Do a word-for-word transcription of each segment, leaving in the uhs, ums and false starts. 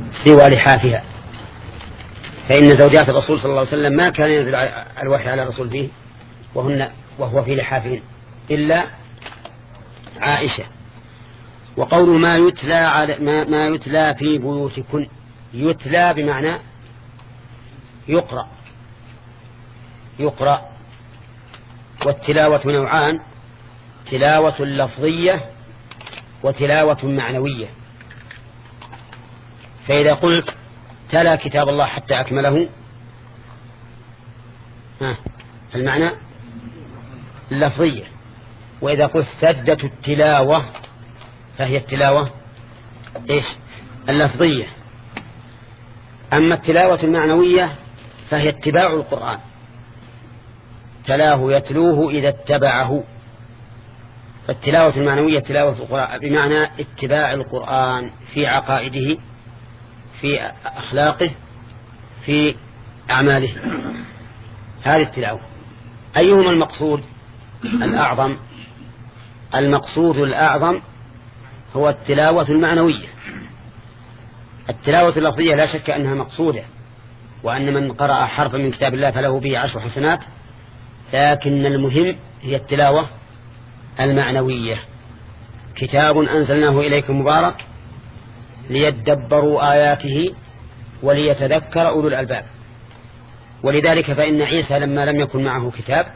سوى لحافها، فإن زوجات الرسول صلى الله عليه وسلم ما كان ينزل الوحي على الرسول فيه وهن وهو في لحافهن إلا عائشة. وقول ما يتلى على ما, ما يتلى في بيوتكن، يتلى بمعنى يقرأ يقرأ والتلاوة نوعان: تلاوة لفظية وتلاوة معنوية. فإذا قلت تلا كتاب الله حتى أكمله، ها المعنى اللفظية. وإذا قلت سدة التلاوة فهي التلاوة إيش؟ اللفظية. أما التلاوة المعنوية فهي اتباع القرآن، تلاه يتلوه إذا اتبعه. فالتلاوة المعنوية تلاوة القرآن بمعنى اتباع القرآن في عقائده، في أخلاقه، في أعماله. هذه التلاوة. أيهما المقصود الأعظم؟ المقصود الأعظم هو التلاوة المعنوية. التلاوة اللفظية لا شك أنها مقصودة، وأن من قرأ حرفا من كتاب الله فله به عشر حسنات، لكن المهم هي التلاوة المعنوية. كتاب أنزلناه إليكم مبارك ليدبروا آياته وليتذكر أولو الألباب. ولذلك فإن عيسى لما لم يكن معه كتاب،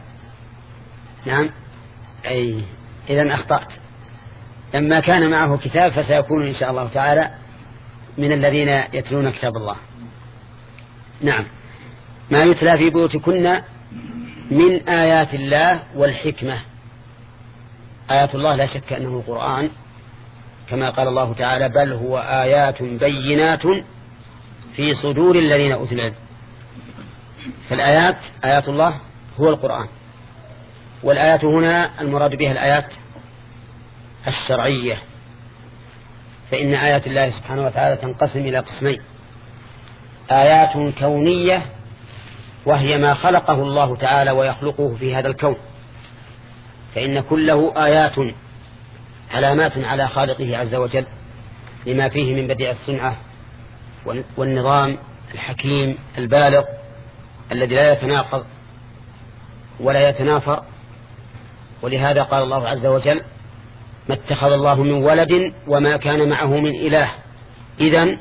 نعم أي إذن أخطأت، لما كان معه كتاب فسيكون إن شاء الله تعالى من الذين يتلون كتاب الله. نعم. ما يتلى في بيوتكن من آيات الله والحكمة. آيات الله لا شك أنه القرآن، كما قال الله تعالى: بل هو آيات بينات في صدور الذين أوتوا العلم. فالآيات آيات الله هو القرآن. والآيات هنا المراد بها الآيات الشرعية، فإن آيات الله سبحانه وتعالى تنقسم إلى قسمين: آيات كونية وهي ما خلقه الله تعالى ويخلقه في هذا الكون، فإن كله آيات علامات على خالقه عز وجل لما فيه من بديع الصنعة والنظام الحكيم البالغ الذي لا يتناقض ولا يتنافر. ولهذا قال الله عز وجل: ما اتخذ الله من ولد وما كان معه من إله إذن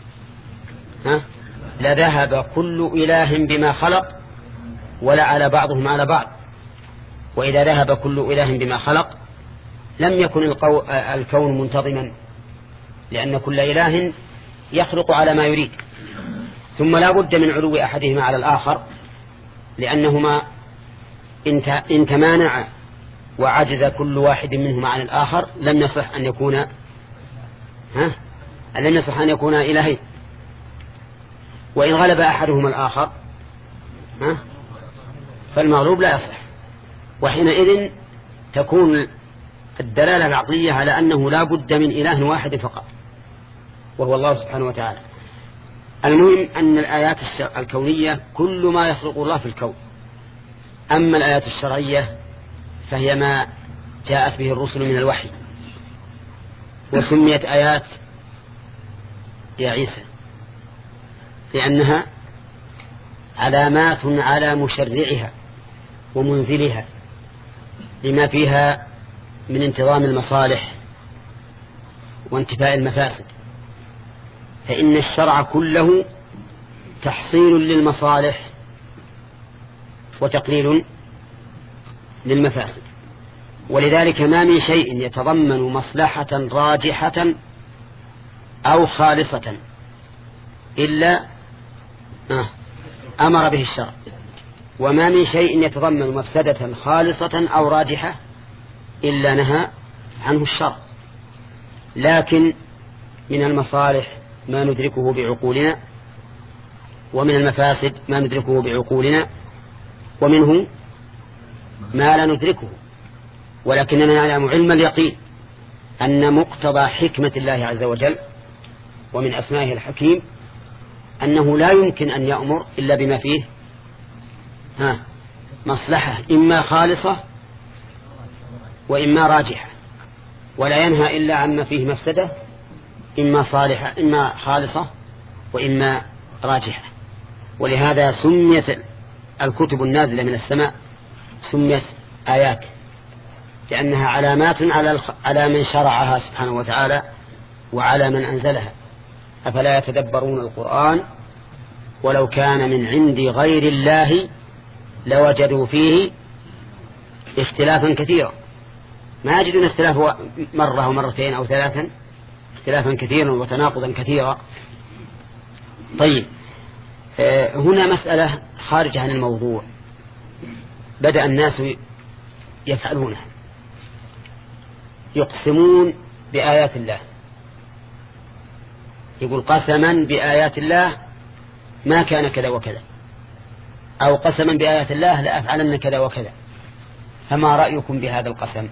ها لذهب كل إله بما خلق ولعلى بعضهم على بعض. وإذا ذهب كل إله بما خلق لم يكن الكون منتظما، لأن كل إله يخلق على ما يريد. ثم لا بد من علو أحدهما على الآخر، لأنهما إن تمانع وعجز كل واحد منهما عن الآخر لم يصح أن يكون ها لم يصح أن يكون إلهين. وإن غلب أحدهما الآخر ها فالمغلوب لا يصح. وحينئذ تكون الدلالة العقلية على أنه لا بد من إله واحد فقط، وهو الله سبحانه وتعالى. المهم أن الآيات الكونية كل ما يخلق الله في الكون. أما الآيات الشرعية فهي ما جاءت به الرسل من الوحي، وسميت آيات يا عيسى لأنها علامات على مشرعها ومنزلها لما فيها من انتظام المصالح وانتفاء المفاسد. فإن الشرع كله تحصيل للمصالح وتقليل للمفاسد. ولذلك ما من شيء يتضمن مصلحة راجحة أو خالصة إلا أمر به الشرع، وما من شيء يتضمن مفسدة خالصة أو راجحة إلا نهى عنه الشرع. لكن من المصالح ما ندركه بعقولنا، ومن المفاسد ما ندركه بعقولنا، ومنه ما لا ندركه، ولكننا نعلم علم اليقين أن مقتضى حكمة الله عز وجل ومن أسمائه الحكيم أنه لا يمكن أن يأمر إلا بما فيه ها مصلحة إما خالصة وإما راجحة، ولا ينهى إلا عما فيه مفسدة إما صالحة إما خالصة وإما راجحة. ولهذا سميت الكتب النازلة من السماء سميت آيات، لأنها علامات على على من شرعها سبحانه وتعالى وعلى من أنزلها. أفلا يتدبرون القرآن ولو كان من عند غير الله لوجدوا فيه اختلافا كثيرا. ما يجدون اختلاف مرة أو مرتين أو ثلاثا، اختلافا كثيرا وتناقضا كثيرا. طيب، هنا مسألة خارجة عن الموضوع بدأ الناس يفعلونها، يقسمون بآيات الله، يقول قسما بآيات الله ما كان كذا وكذا، أو قسما بآيات الله لأفعلن كذا وكذا. فما رأيكم بهذا القسم؟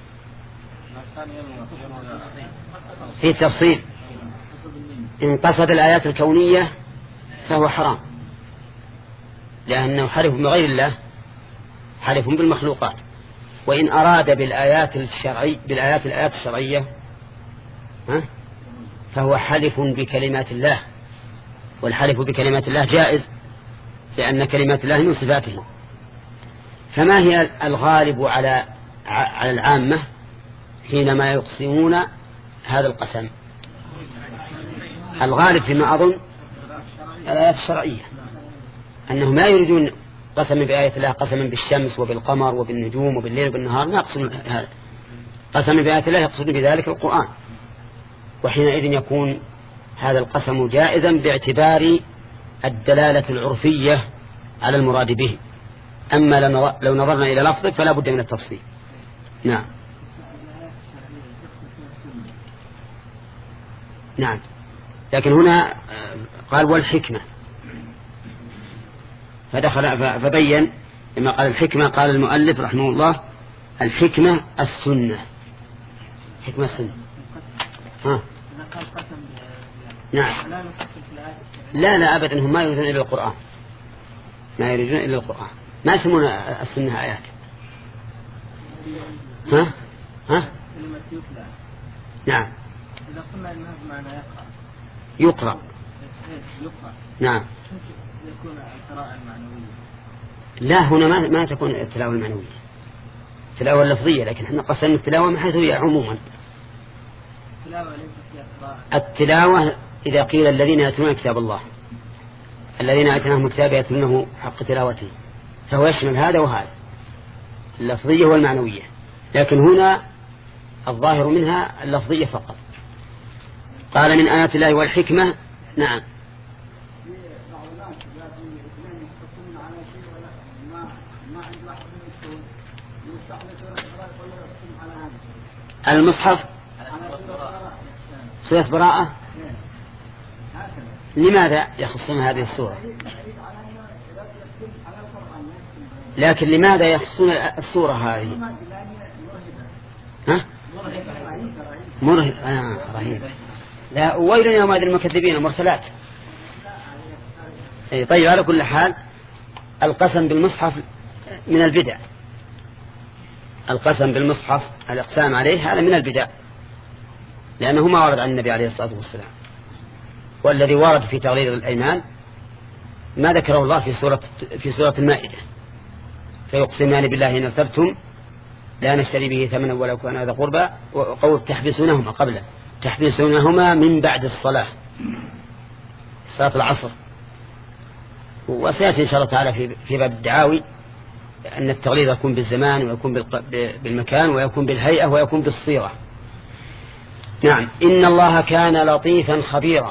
في تفصيل. إن قصد الآيات الكونية فهو حرام، لأنه حلف بغير الله، حلف بالمخلوقات. وإن أراد بالآيات الشرعية بالآيات الآيات الشرعية ها فهو حلف بكلمات الله، والحلف بكلمات الله جائز، لأن كلمات الله من صفاته. فما هي الغالب على على العامة حينما يقسمون هذا القسم؟ الغالب فيما أظن الآيات الشرعية، أنهم لا يريدون قسم بآية الله قسما بالشمس وبالقمر وبالنجوم وبالليل وبالنهار، ما يقسم هذا. قسم بآية الله يقصد بذلك القرآن، وحينئذ يكون هذا القسم جائزا باعتبار الدلالة العرفية على المراد به. أما لو نظرنا إلى لفظه فلا بد من التفصيل. نعم نعم لكن هنا قال والحكمة، فدخل فبين لما قال الحكمة. قال المؤلف رحمه الله الحكمة السنة، حكمة السنة. ها نعم لا لا أبدا، هم ما يريدون إلا القرآن، ما يريدون إلا القرآن، ما يسمون السنة آيات. ها ها نعم إذا قلنا إنها بمعنى يقرأ يقرأ يقرأ نعم يكون القراءة المعنوية. لا، هنا ما ما تكون التلاوة المعنوية، التلاوة اللفظية، لكن احنا قصدنا التلاوة من حيث هي عموما. التلاوة ليست فيها قراءة. التلاوة إذا قيل الذين يتلون كتاب الله، الذين آتيناهم كتاب يتلونه حق تلاوته، فهو يشمل هذا وهذا، اللفظية والمعنوية. لكن هنا الظاهر منها اللفظية فقط. قال من آيات الله والحكمة. نعم المصحف سورة براءة، لماذا يخصون هذه السورة؟ لكن لماذا يخصون السورة هذه؟ ها؟ مرهب آه رهيب. لا، ويل يومئذ المكذبين المرسلات. طيب، على كل حال القسم بالمصحف من البدع، القسم بالمصحف الإقسام عليه هذا من البدع، لأنه ما ورد عن النبي عليه الصلاة والسلام. والذي ورد في تغليظ الأيمان ما ذكره الله في سورة في سورة المائدة، فيقسمان بالله إن ارتبتم لا نشتري به ثمنا ولو كان هذا قربى، وقول تحبسونهما قبله تحبسونهما من بعد الصلاة، صلاة العصر. وسيأتي إن شاء الله تعالى في في باب الدعاوي أن التغليظ يكون بالزمان ويكون بالمكان ويكون بالهيئة ويكون بالصيغة. نعم إن الله كان لطيفا خبيرا.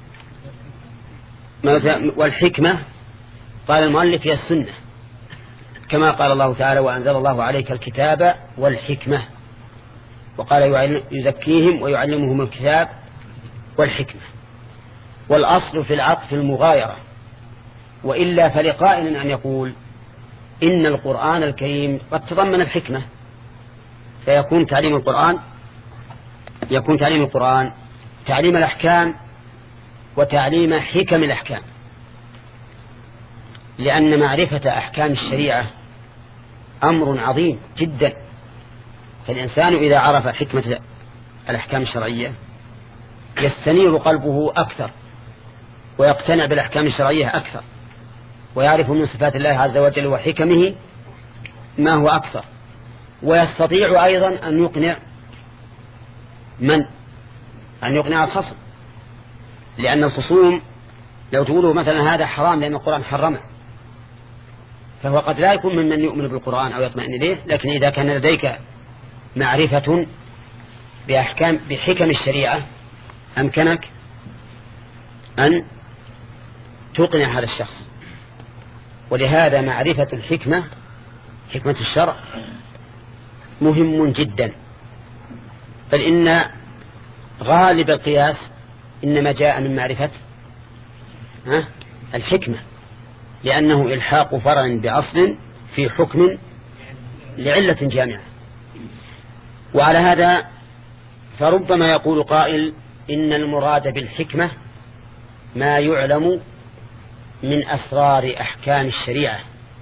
والحكمة قال المؤلف هي السنة، كما قال الله تعالى وأنزل الله عليك الكتاب والحكمة، وقال يزكيهم ويعلمهم الكتاب والحكمة. والأصل في العطف المغايرة، وإلا فلقائل أن يقول إن القرآن الكريم قد تضمن الحكمة، فيكون تعليم القرآن يكون تعليم القرآن تعليم الأحكام وتعليم حكم الأحكام، لأن معرفة أحكام الشريعة أمر عظيم جدا. فالإنسان إذا عرف حكمة الأحكام الشرعية يستنير قلبه أكثر ويقتنع بالأحكام الشرعية أكثر، ويعرف من صفات الله عز وجل وحكمه ما هو أكثر، ويستطيع أيضا أن يقنع من أن يقنع الخصم، لأن الخصوم لو تقولوا مثلا هذا حرام لأن القرآن حرمه، فهو قد لا يكون ممن يؤمن بالقرآن أو يطمئن إليه، لكن إذا كان لديك معرفة بأحكام بحكم الشريعة أمكنك أن تقنع هذا الشخص. ولهذا معرفة الحكمة، حكمة الشرع، مهم جدا، بل إن غالب القياس إنما جاء من معرفة الحكمة، لأنه إلحاق فرع بأصل في حكم لعلة جامعة. وعلى هذا فربما يقول قائل إن المراد بالحكمة ما يعلم من أسرار أحكام الشريعة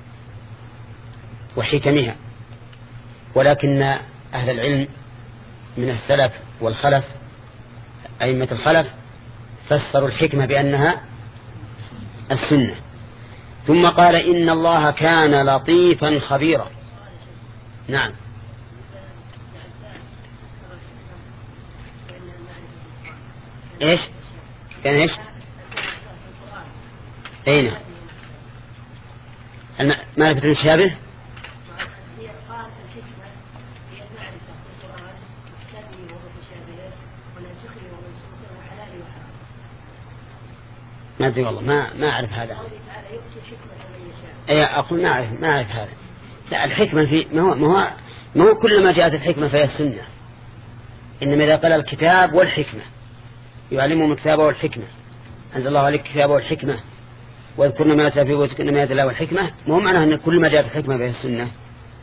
وحكمها، ولكن أهل العلم من السلف والخلف أئمة الخلف فسروا الحكمة بأنها السنة. ثم قال إن الله كان لطيفا خبيرا. نعم. إيش كان إيش أين معرفة المشابه؟ ما أدري والله، ما ما أعرف هذا. أي أقول ما أعرف ما أعرف هذا. لا، الحكمة في ما هو ما هو ما هو كلما جاءت الحكمة فهي السنة، إنما إذا قال الكتاب والحكمة يعلمهم الكتاب والحكمة، أنزل الله عليك الكتاب والحكمة واذكرن ما يتلى فيه واذكرن ما يتلى والحكمة، مو معناه أن كل ما جاءت الحكمة فهي السنة.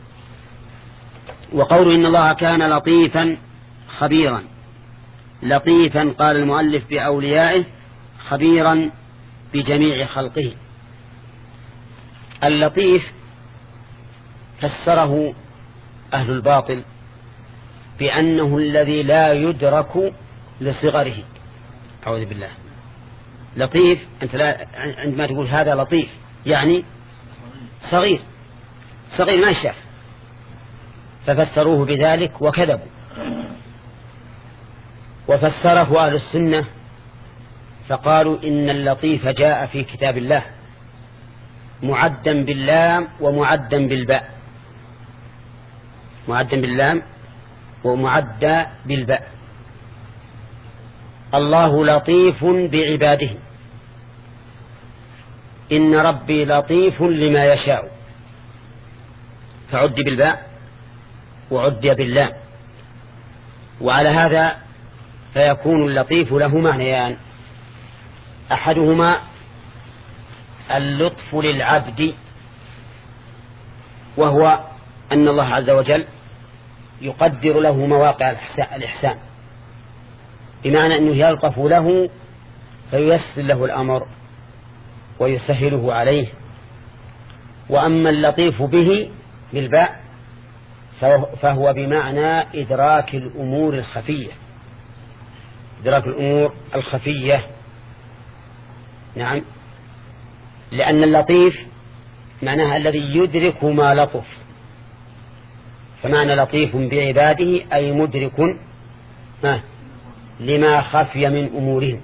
وقول إن الله كان لطيفا خبيرا، لطيفا قال المؤلف بأوليائه، خبيرا بجميع خلقه. اللطيف فسره أهل الباطل بأنه الذي لا يدرك لصغره. أعوذ بالله. لطيف أنت لا عندما تقول هذا لطيف يعني صغير، صغير ما شاف، ففسروه بذلك وكذبوا. وفسره أهل السنة فقالوا إن اللطيف جاء في كتاب الله معدا باللام ومعدا بالباء، معدا باللام ومعدا بالباء. الله لطيف بعباده، إن ربي لطيف لما يشاء، فعد بالباء وعد باللام. وعلى هذا فيكون اللطيف له معنيان، أحدهما اللطف للعبد، وهو أن الله عز وجل يقدر له مواقع الإحسان، بمعنى أنه يلطف له فييسر له الأمر ويسهله عليه. وأما اللطيف به بالباء فهو بمعنى إدراك الأمور الخفية، إدراك الأمور الخفية. نعم، لأن اللطيف معناها الذي يدرك ما لطف، فمعنى لطيف بعباده أي مدرك ما لما خفي من أمورهم،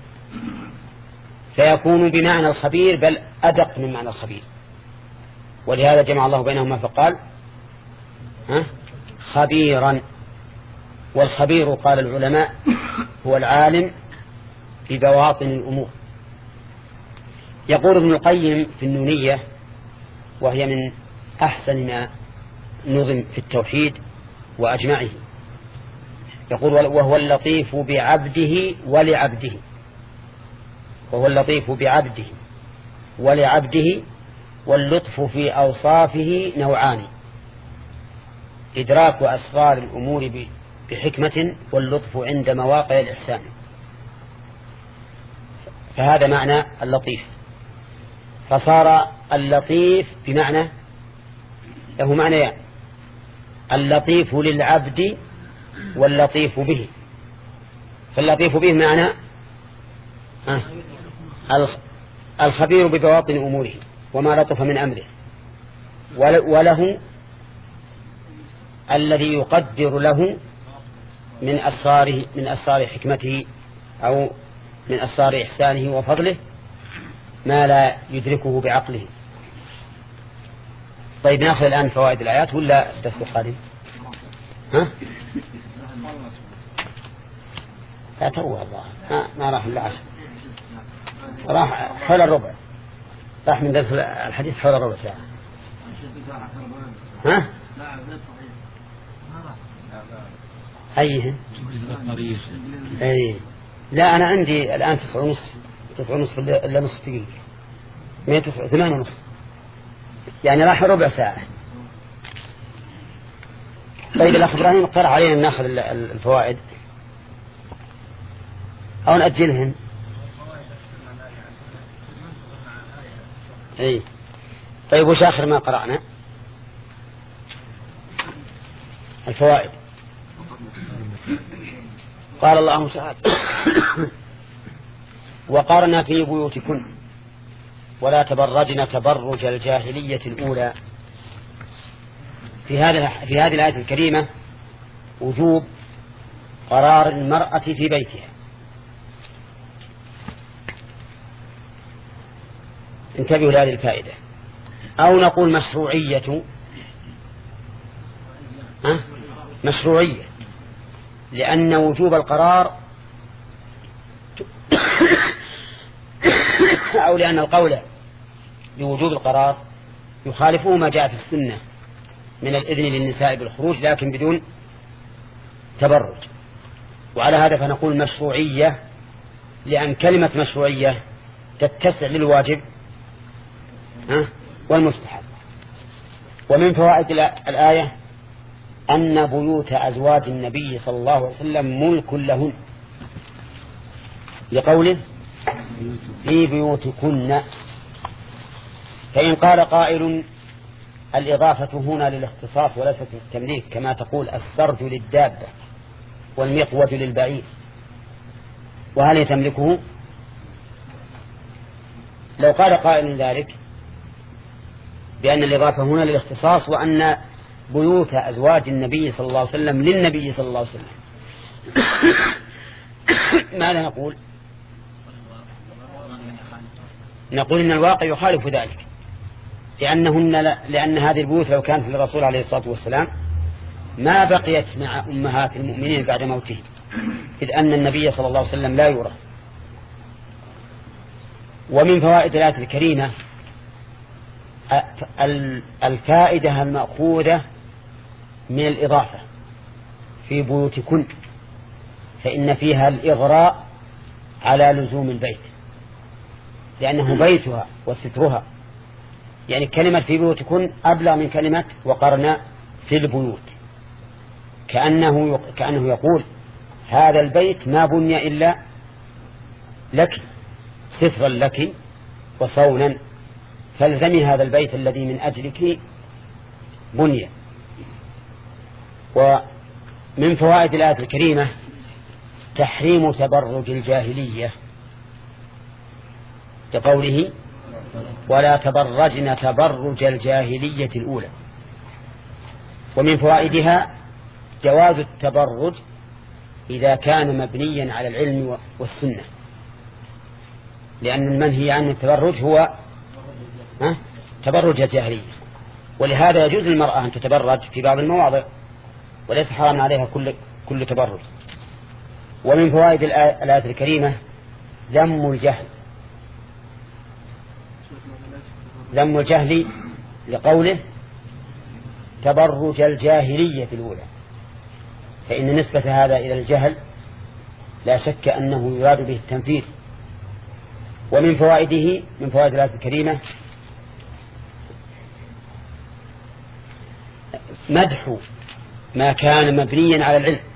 فيكون بمعنى الخبير بل أدق من معنى الخبير. ولهذا جمع الله بينهما فقال ها خبيرا. والخبير قال العلماء هو العالم ببواطن الأمور. يقول ابن القيم في النونية، وهي من أحسن ما نظم في التوحيد وأجمعه، يقول وهو اللطيف بعبده ولعبده، وهو اللطيف بعبده ولعبده، واللطف في أوصافه نوعان، إدراك أسرار الأمور بحكمة، واللطف عند مواقع الإحسان. فهذا معنى اللطيف، فصار اللطيف بمعنى له معنى يعني اللطيف للعبد واللطيف به. فاللطيف به معنى الخبير ببواطن أموره وما لطف من أمره، وله الذي يقدر له من أسرار من أسرار حكمته أو من أسرار إحسانه وفضله ما لا يدركه بعقله. طيب نأخذ الآن فوائد الآيات ولا الدرس القادم؟ ها؟ لا توه الله ما, ما راح إلا عشر، راح حول الربع، راح من درس الحديث حول الربع ساعة. ها؟ أيه؟ أي لا أنا عندي الآن تسعة ونصف تسعة ونصف إلا نصف دقيقة مئة تسعة ثمانية ونصف، يعني راح ربع ساعة. طيب الأخ إبراهيم اقترح علينا ناخذ الفوائد أو نأجلهن. أي طيب وش آخر ما قرأنا؟ الفوائد. قال الله تعالى وقرنا في بيوتكن ولا تبرجن تبرج الجاهلية الأولى. في هذا في هذه الآية الكريمة وجوب قرار المرأة في بيتها. انتبهوا لهذه الفائدة. أو نقول مشروعية أه؟ مشروعية، لأن وجوب القرار أو لأن القول بوجوب القرار يخالفه ما جاء في السنة من الإذن للنساء بالخروج لكن بدون تبرج. وعلى هذا فنقول مشروعية، لأن كلمة مشروعية تتسع للواجب والمستحب. ومن فوائد الآية أن بيوت أزواج النبي صلى الله عليه وسلم ملك لهن، لقوله في بيوتكن. فإن قال قائل الإضافة هنا للاختصاص وليست للتمليك، كما تقول السرج للدابة والمقود للبعير، وهل يتملكه؟ لو قال قائل ذلك بأن الإضافة هنا للاختصاص وأن بيوت أزواج النبي صلى الله عليه وسلم للنبي صلى الله عليه وسلم، ماذا نقول؟ نقول إن الواقع يخالف ذلك، لأنهن لأن هذه البيوت لو كانت للرسول عليه الصلاة والسلام ما بقيت مع أمهات المؤمنين بعد موته، إذ أن النبي صلى الله عليه وسلم لا يرى. ومن فوائد الآية الكريمة الفائدة المأخوذة من الإضافة في بيوتكن، فإن فيها الإغراء على لزوم البيت، لأنه بيتها وسترها. يعني كلمة في بيوتكن أبلغ من كلمة وقرنا في البيوت، كأنه كأنه يقول هذا البيت ما بني إلا لك، سترا لك وصونا، فالزمي هذا البيت الذي من أجلك بني. ومن فوائد الآية الكريمة تحريم تبرج الجاهلية، كقوله ولا تبرجن تبرج الجاهلية الأولى. ومن فوائدها جواز التبرج إذا كان مبنيا على العلم والسنة، لأن المنهي عن التبرج هو تبرج الجاهلية، ولهذا يجوز للمرأة أن تتبرج في بعض المواضع وليس حرام عليها كل كل تبرج. ومن فوائد الآية الكريمة ذم الجهل، ذم الجهل لقوله تبرج الجاهلية الأولى، فإن نسبة هذا إلى الجهل لا شك أنه يراد به التنفيذ. ومن فوائده من فوائد الآية الكريمة مدح ما كان مبنيا على العلم.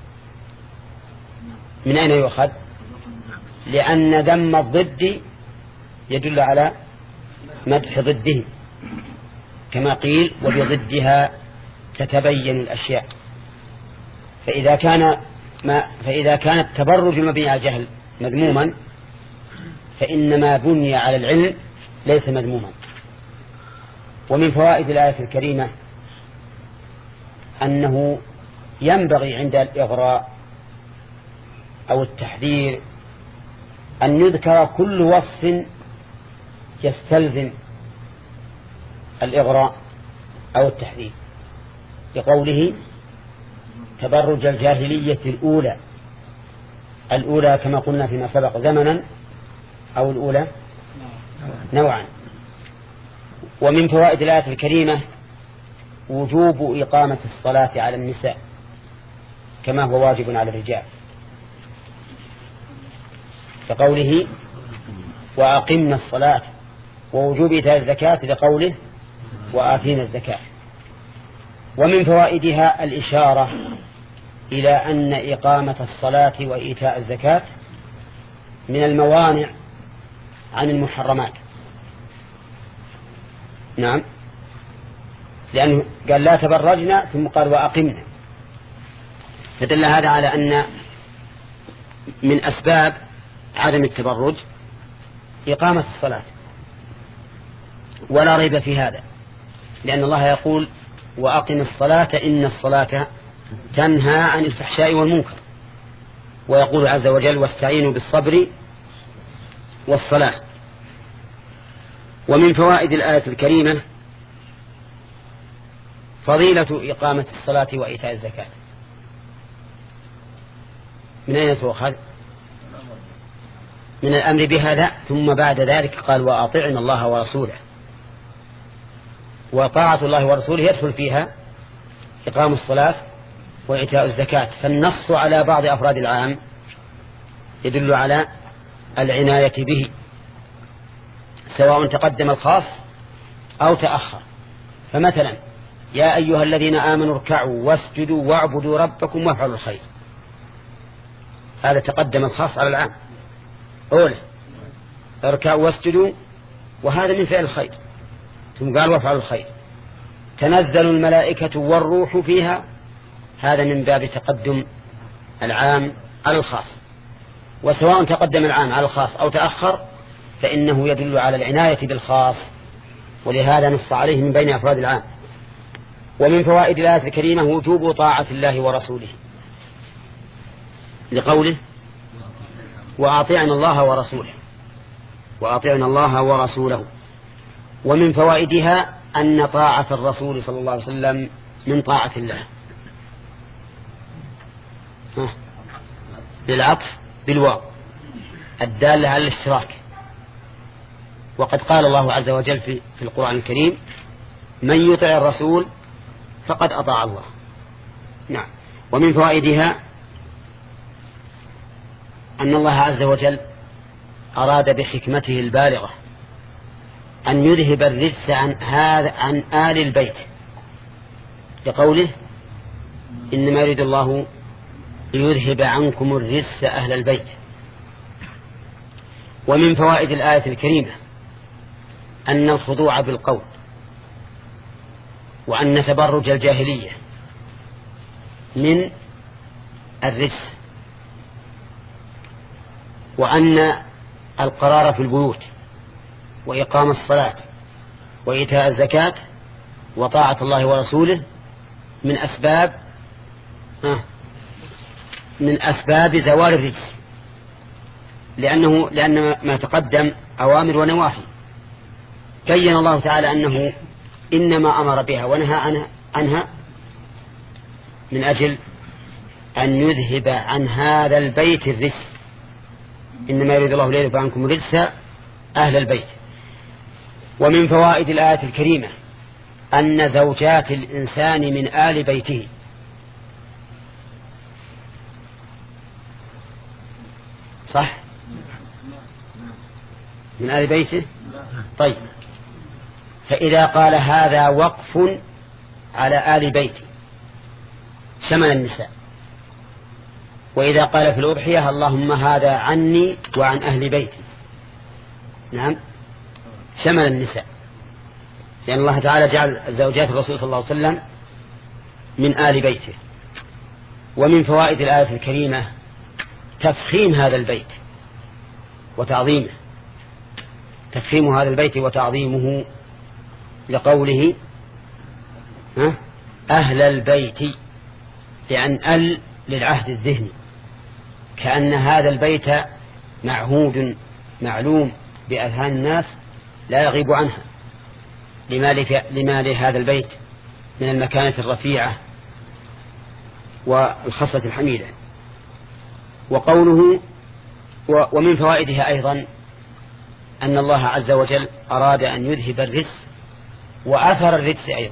من أين يؤخذ؟ لأن ذم الضد يدل على مدح ضده، كما قيل وبضدها تتبين الأشياء. فإذا كان ما فإذا كان التبرج المبني على الجهل مذموما، فإن ما بني على العلم ليس مذموما. ومن فوائد الآية الكريمة أنه ينبغي عند الإغراء أو التحذير أن يذكر كل وصف يستلزم الإغراء أو التحذير، بقوله تبرج الجاهلية الأولى. الأولى كما قلنا فيما سبق زمنا، أو الأولى نوعا. ومن فوائد الآية الكريمة وجوب إقامة الصلاة على النساء كما هو واجب على الرجال، كقوله وأقمنا الصلاة، ووجوب إيتاء الزكاة لقوله وآتينا الزكاة. ومن فوائدها الإشارة إلى أن إقامة الصلاة وإيتاء الزكاة من الموانع عن المحرمات. نعم، لأنه قال لا تبرجنا ثم قال وأقمنا، فدل هذا على أن من أسباب عدم التبرج إقامة الصلاة، ولا ريب في هذا، لأن الله يقول وأقم الصلاة إن الصلاة تنهى عن الفحشاء والمنكر، ويقول عز وجل واستعينوا بالصبر والصلاة. ومن فوائد الآية الكريمة فضيلة إقامة الصلاة وإيتاء الزكاة. من أين تؤخذ؟ من الأمر بهذا، ثم بعد ذلك قال وأطعنا الله ورسوله، وطاعة الله ورسوله يدخل فيها إقام الصلاة وإيتاء الزكاة. فالنص على بعض أفراد العام يدل على العناية به، سواء تقدم الخاص أو تأخر. فمثلا يا أيها الذين آمنوا اركعوا واسجدوا واعبدوا ربكم وافعلوا الخير، هذا تقدم الخاص على العام. أولا اركعوا واسجدوا، وهذا من فعل الخير، ثم قال وافعلوا الخير. تنزل الملائكة والروح فيها، هذا من باب تقدم العام على الخاص. وسواء تقدم العام على الخاص أو تأخر فإنه يدل على العناية بالخاص، ولهذا نص عليه من بين أفراد العام. ومن فوائد الآية الكريمة وجوب طاعة الله ورسوله، لقوله وأطيعنا الله ورسوله، وأطيعنا الله ورسوله. ومن فوائدها أن طاعة الرسول صلى الله عليه وسلم من طاعة الله، للعطف بالواو الدالة على الاشتراك. وقد قال الله عز وجل في, في القرآن الكريم من يطع الرسول فقد أطاع الله. نعم. ومن فوائدها أن الله عز وجل أراد بحكمته البالغة أن يذهب الرجس عن هذا عن آل البيت، لقوله إنما يريد الله ليذهب عنكم الرجس أهل البيت. ومن فوائد الآية الكريمة أن الخضوع بالقول، وأن تبرج الجاهلية من الرجس، وأن القرار في البيوت وإقام الصلاة وإيتاء الزكاة وطاعة الله ورسوله من أسباب من أسباب زوال الرجس، لأنه لأن ما تقدم أوامر ونواهي. بين الله تعالى أنه إنما أمر بها ونهى عنها, عنها من أجل أن يذهب عن هذا البيت الرجس، إنما يريد الله ليذهب عنكم الرجس أهل البيت. ومن فوائد الآية الكريمة أن زوجات الإنسان من آل بيته، صح؟ من آل بيته. طيب، فإذا قال هذا وقف على آل بيتي شمل النساء، وإذا قال في الأضحية اللهم هذا عني وعن أهل بيتي، نعم شمل النساء، لأن الله تعالى جعل زوجات الرسول صلى الله عليه وسلم من آل بيته. ومن فوائد الآية الكريمة تفخيم هذا البيت وتعظيمه، تفخيم هذا البيت وتعظيمه لقوله ها أهل البيت، لأن ال للعهد الذهني، كأن هذا البيت معهود معلوم بأذهان الناس لا يغيب عنها، لما لهذا البيت من المكانة الرفيعة والخصلة الحميدة. وقوله ومن فوائدها أيضا أن الله عز وجل أراد أن يذهب الرجس وأثر الرجس أيضا،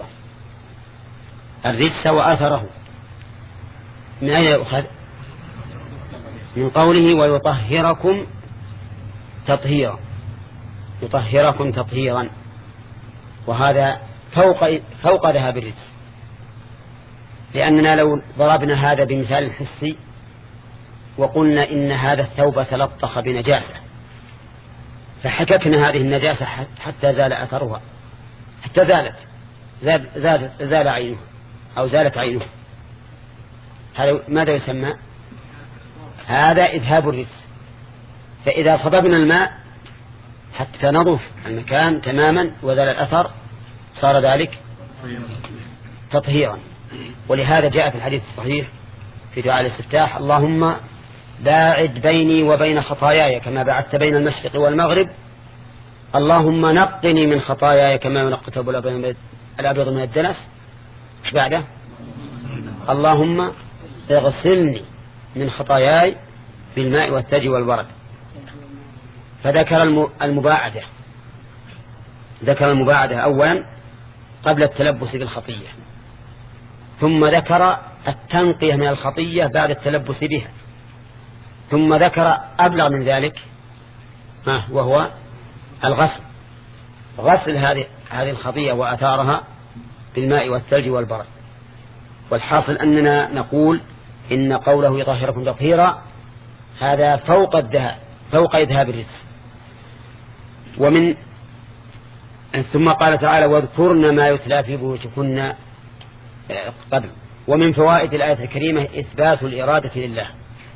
الرجس وأثره. من أين يؤخذ؟ من قوله ويطهركم تطهيرا، يطهركم تطهيرا، وهذا فوق فوق ذهاب الرجس، لأننا لو ضربنا هذا بمثال حسي وقلنا إن هذا الثوب تلطخ بنجاسة، فحككنا هذه النجاسة حتى زال أثرها، حتى زالت زال, زال, زال عينه أو زالت عينه، هذا ماذا يسمى؟ هذا إذهاب الرجس. فإذا صببنا الماء حتى نضف المكان تماما وزال الأثر صار ذلك تطهيرا. ولهذا جاء في الحديث الصحيح في دعاء الاستفتاح: اللهم باعد بيني وبين خطاياي كما بعدت بين المشرق والمغرب، اللهم نقني من خطاياي كما ينقى الثوب الأبيض من الدنس. ايش بعده؟ اللهم اغسلني من خطاياي بالماء والثلج والبرد. فذكر المباعدة، ذكر المباعدة أولا قبل التلبس بالخطية، ثم ذكر التنقية من الخطية بعد التلبس بها، ثم ذكر أبلغ من ذلك وهو الغسل، غسل هذه هذه الخطية وأثارها بالماء والثلج والبرد. والحاصل أننا نقول إن قوله يطهركم تطهيرا هذا فوق الذهاب فوق إذهاب الرجس. ومن ثم قال تعالى: واذكرن ما يتلى في بيوتكن قبل. ومن فوائد الآية الكريمة إثبات الإرادة لله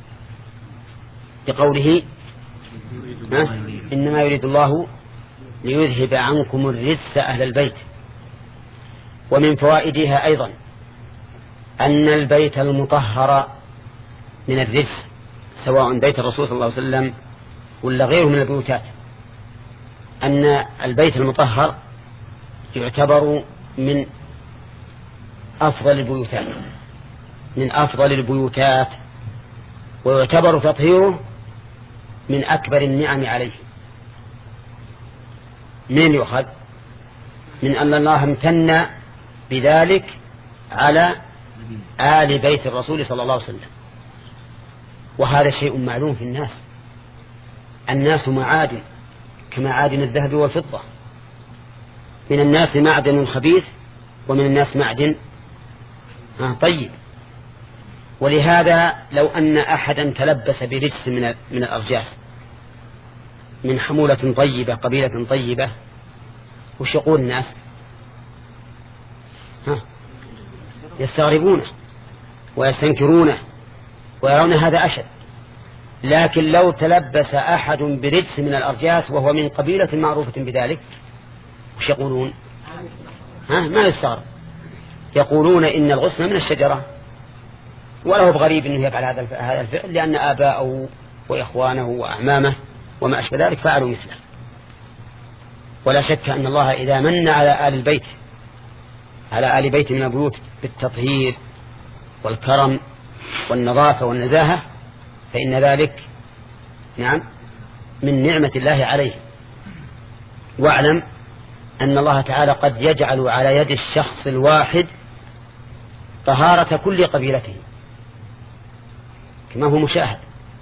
بقوله: إنما يريد الله ليذهب عنكم الرجس أهل البيت. ومن فوائدها أيضا أن البيت المطهر من الرجس سواء بيت الرسول صلى الله عليه وسلم ولا غيره من البيوتات، أن البيت المطهر يعتبر من أفضل البيوتات من أفضل البيوتات ويعتبر تطهيره من أكبر النعم عليه. من يؤخذ؟ من أن الله امتن بذلك على آل بيت الرسول صلى الله عليه وسلم. وهذا شيء معلوم في الناس، الناس معادن كمعادن الذهب والفضة، من الناس معدن خبيث ومن الناس معدن طيب. ولهذا لو أن أحدا تلبس برجس من من الأرجاس من حمولة طيبة قبيلة طيبة، وش يقول الناس؟ ها يستغربونه ويستنكرونه ويرون هذا أشد. لكن لو تلبس أحد برجس من الأرجاس وهو من قبيلة معروفة بذلك، وش يقولون؟ ها ما يستغرب، يقولون إن الغصن من الشجرة، وله بغريب أنه يفعل هذا هذا الفعل، لأن آباءه وإخوانه وأعمامه وما أشبه ذلك فعلوا مثله. ولا شك أن الله إذا من على آل البيت على آل بيت من البيوت بالتطهير والكرم والنظافة والنزاهة فإن ذلك نعم من نعمة الله عليه. واعلم أن الله تعالى قد يجعل على يد الشخص الواحد طهارة كل قبيلته كما هو مشاهد.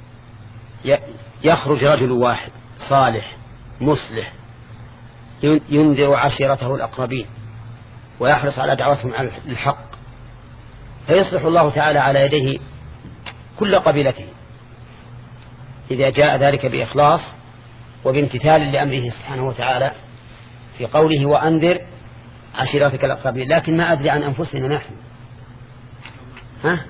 يخرج رجل واحد صالح مصلح ينذر عشيرته الأقربين ويحرص على دعوتهم على الحق، فيصلح الله تعالى على يديه كل قبيلته إذا جاء ذلك بإخلاص وبامتثال لأمره سبحانه وتعالى في قوله: وأنذر عشيرتك الأقربين. لكن ما أدري عن أنفسنا نحن، ها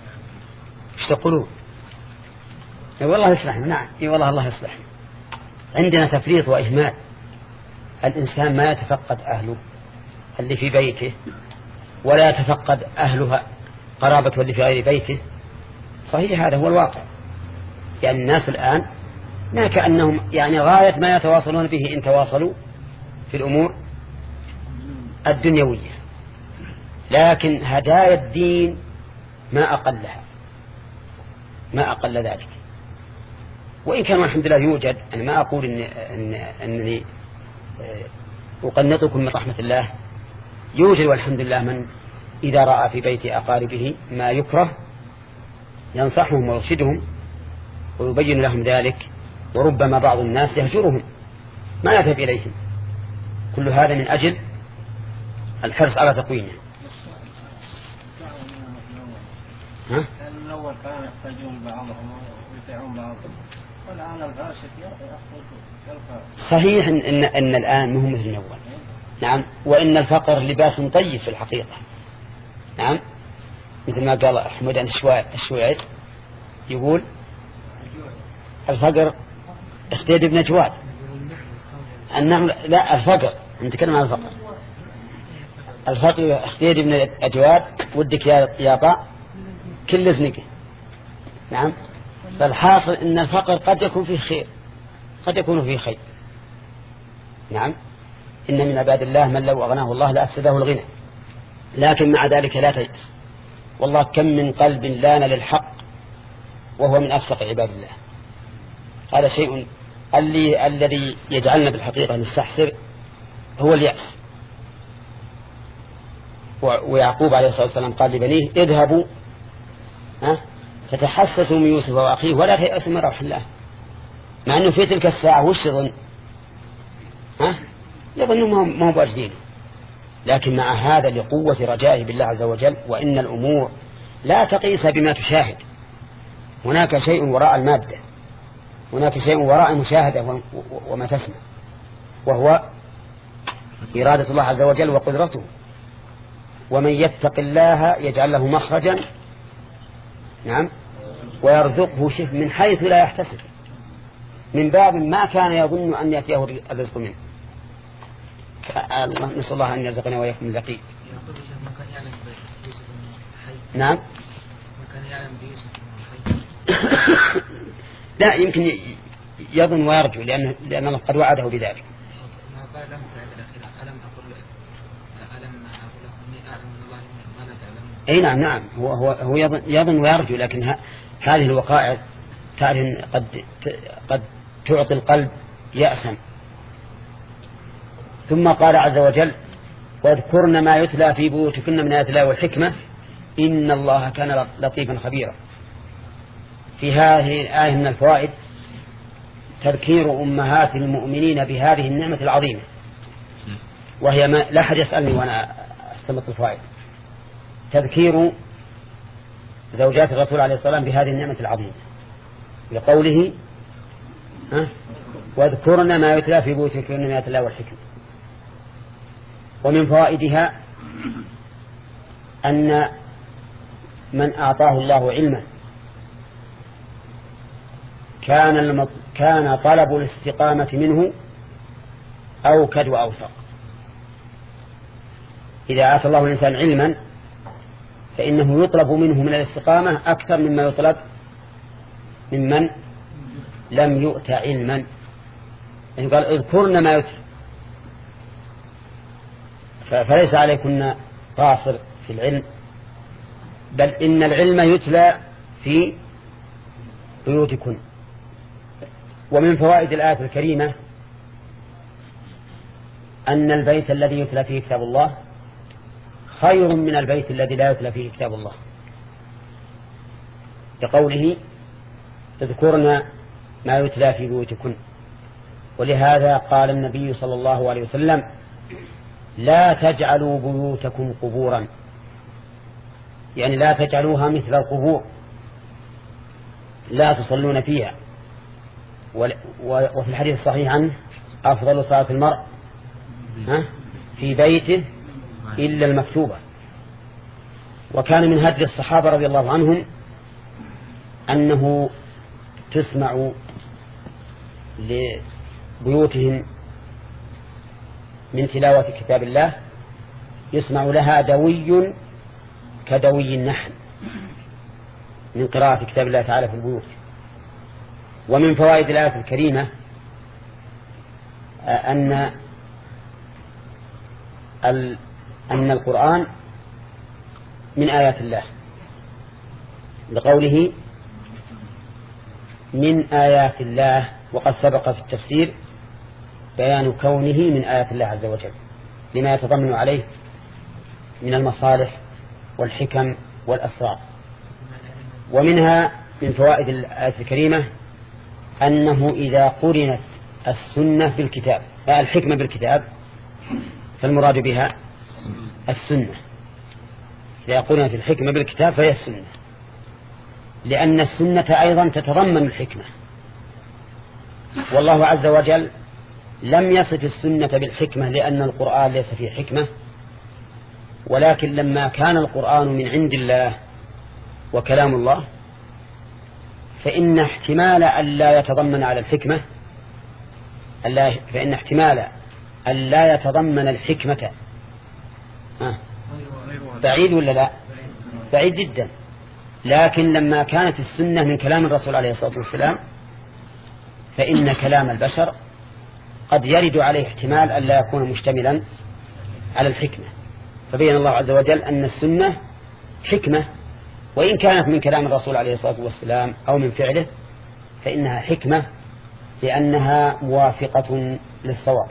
ايش تقولون؟ اي والله يصلحنا. نعم اي والله الله يصلحنا. عندنا تفريط وإهمال. الإنسان ما يتفقد أهله اللي في بيته، ولا يتفقد أهلها قرابته اللي في غير بيته. صحيح هذا هو الواقع. يعني الناس الآن ما كأنهم يعني غاية ما يتواصلون به إن تواصلوا في الأمور الدنيوية، لكن هدايا الدين ما أقلها، ما أقل ذلك. وإن كان الحمد لله يوجد، أنا ما أقول إن إن أنني أقنطكم من رحمة الله، يوجد والحمد لله من إذا رأى في بيت أقاربه ما يكره ينصحهم ويرشدهم ويبين لهم ذلك، وربما بعض الناس يهجرهم ما يذهب إليهم. كل هذا من أجل الحرص على تقويمه. ها؟ كان من أول كانوا يحتاجون بعضهم ويطيعون بعضهم، والآن الفاسد يلقى. صحيح إن, إن, إن الآن مهم مثل الأول. نعم. وإن الفقر لباس طيب في الحقيقة. نعم. مثل ما قال أحمد الشويعي يقول الفقر اختيد ابن جواد. أنه لا الفقر نتكلم عن الفقر. الفقر اختيد ابن أجواد ودك يا طاء كل زنقه. نعم. فالحاصل ان الفقر قد يكون فيه خير، قد يكون فيه خير. نعم. إن من عباد الله من لو أغناه الله لأفسده الغنى، لكن مع ذلك لا تيأس. والله كم من قلب لان للحق وهو من أفسق عباد الله. هذا شيء اللي الذي يجعلنا بالحقيقة نستحسر هو اليأس. ويعقوب عليه الصلاة والسلام قال لبنيه اذهبوا ها فتحسسوا من يوسف وأخيه ولا تيأسوا من روح الله. مع أنه في تلك الساعة وش يظن؟ ها يظنوا ما هو بأجدين، لكن مع هذا لقوة رجائه بالله عز وجل. وإن الأمور لا تقيس بما تشاهد، هناك شيء وراء المادة، هناك شيء وراء المشاهدة وما تسمع، وهو إرادة الله عز وجل وقدرته. ومن يتق الله يجعل له مخرجا نعم ويرزقه شف من حيث لا يحتسب، من باب ما كان يظن أن يأتيه الرزق منه. الله نسأل الله أن يرزقنا ويكم اليقين. نعم. لا يمكن يظن ويرجو لأن لأن الله قد وعده بذلك. أي نعم نعم هو هو هو يظن, يظن ويرجو، لكن ه... هذه الوقائع تعرف قد قد تعطي القلب يأسا. ثم قال عز وجل واذكرن ما يتلى في بيوتكن من آيات الله والحكمة إن الله كان لطيفا خبيرا. في هذه الآية من الفوائد تذكير أمهات المؤمنين بهذه النعمة العظيمة، وهي ما لا أحد يسألني وأنا أستمط الفوائد. تذكير زوجات الرسول عليه الصلاة والسلام بهذه النعمة العظيمة لقوله واذكرن ما يتلى في بيوتكن من آيات الله والحكمة. ومن فوائدها أن من أعطاه الله علما كان المط... كان طلب الاستقامة منه أوكد وأوثق. إذا آتى الله الإنسان علما فإنه يطلب منه من الاستقامة أكثر مما يطلب ممن لم يؤت علما. يعني قال اذكرن ما يتلى، فليس عليكن قاصر في العلم، بل إن العلم يتلى في بيوتكن. ومن فوائد الآية الكريمة أن البيت الذي يتلى فيه كتاب الله خير من البيت الذي لا يتلى فيه كتاب الله، لقوله اذكرن ما يتلى في بيوتكن. ولهذا قال النبي صلى الله عليه وسلم لا تجعلوا بيوتكم قبورا، يعني لا تجعلوها مثل القبور، لا تصلون فيها. وفي الحديث الصحيح عنه أفضل صلاة المرء في بيته إلا المكتوبة. وكان من هدي الصحابة رضي الله عنهم أنه تسمع بيوتهم من تلاوة كتاب الله يسمع لها دوي كدوي النحل من قراءة كتاب الله تعالى في البيوت. ومن فوائد الآية الكريمة أن أن القرآن من آيات الله لقوله من آيات الله، وقد سبق في التفسير بيان كونه من آيات الله عز وجل لما يتضمن عليه من المصالح والحكم والأسرار. ومنها من فوائد الآية الكريمة أنه إذا قرنت السنة بالكتاب الحكمة بالكتاب فالمراد بها السنة. إذا قرنت الحكمة بالكتاب فهي السنة، لأن السنة أيضا تتضمن الحكمة. والله عز وجل لم يصف السنة بالحكمة لأن القرآن ليس فيه حكمة، ولكن لما كان القرآن من عند الله وكلام الله فإن احتمال أن لا يتضمن على الحكمة فإن احتمال أن لا يتضمن الحكمة بعيد ولا لا؟ بعيد جدا. لكن لما كانت السنة من كلام الرسول عليه الصلاة والسلام فإن كلام البشر قد يرد عليه احتمال أن لا يكون مشتملا على الحكمة، فبين الله عز وجل أن السنة حكمة، وإن كانت من كلام الرسول عليه الصلاة والسلام أو من فعله فإنها حكمة لأنها موافقة للصواب.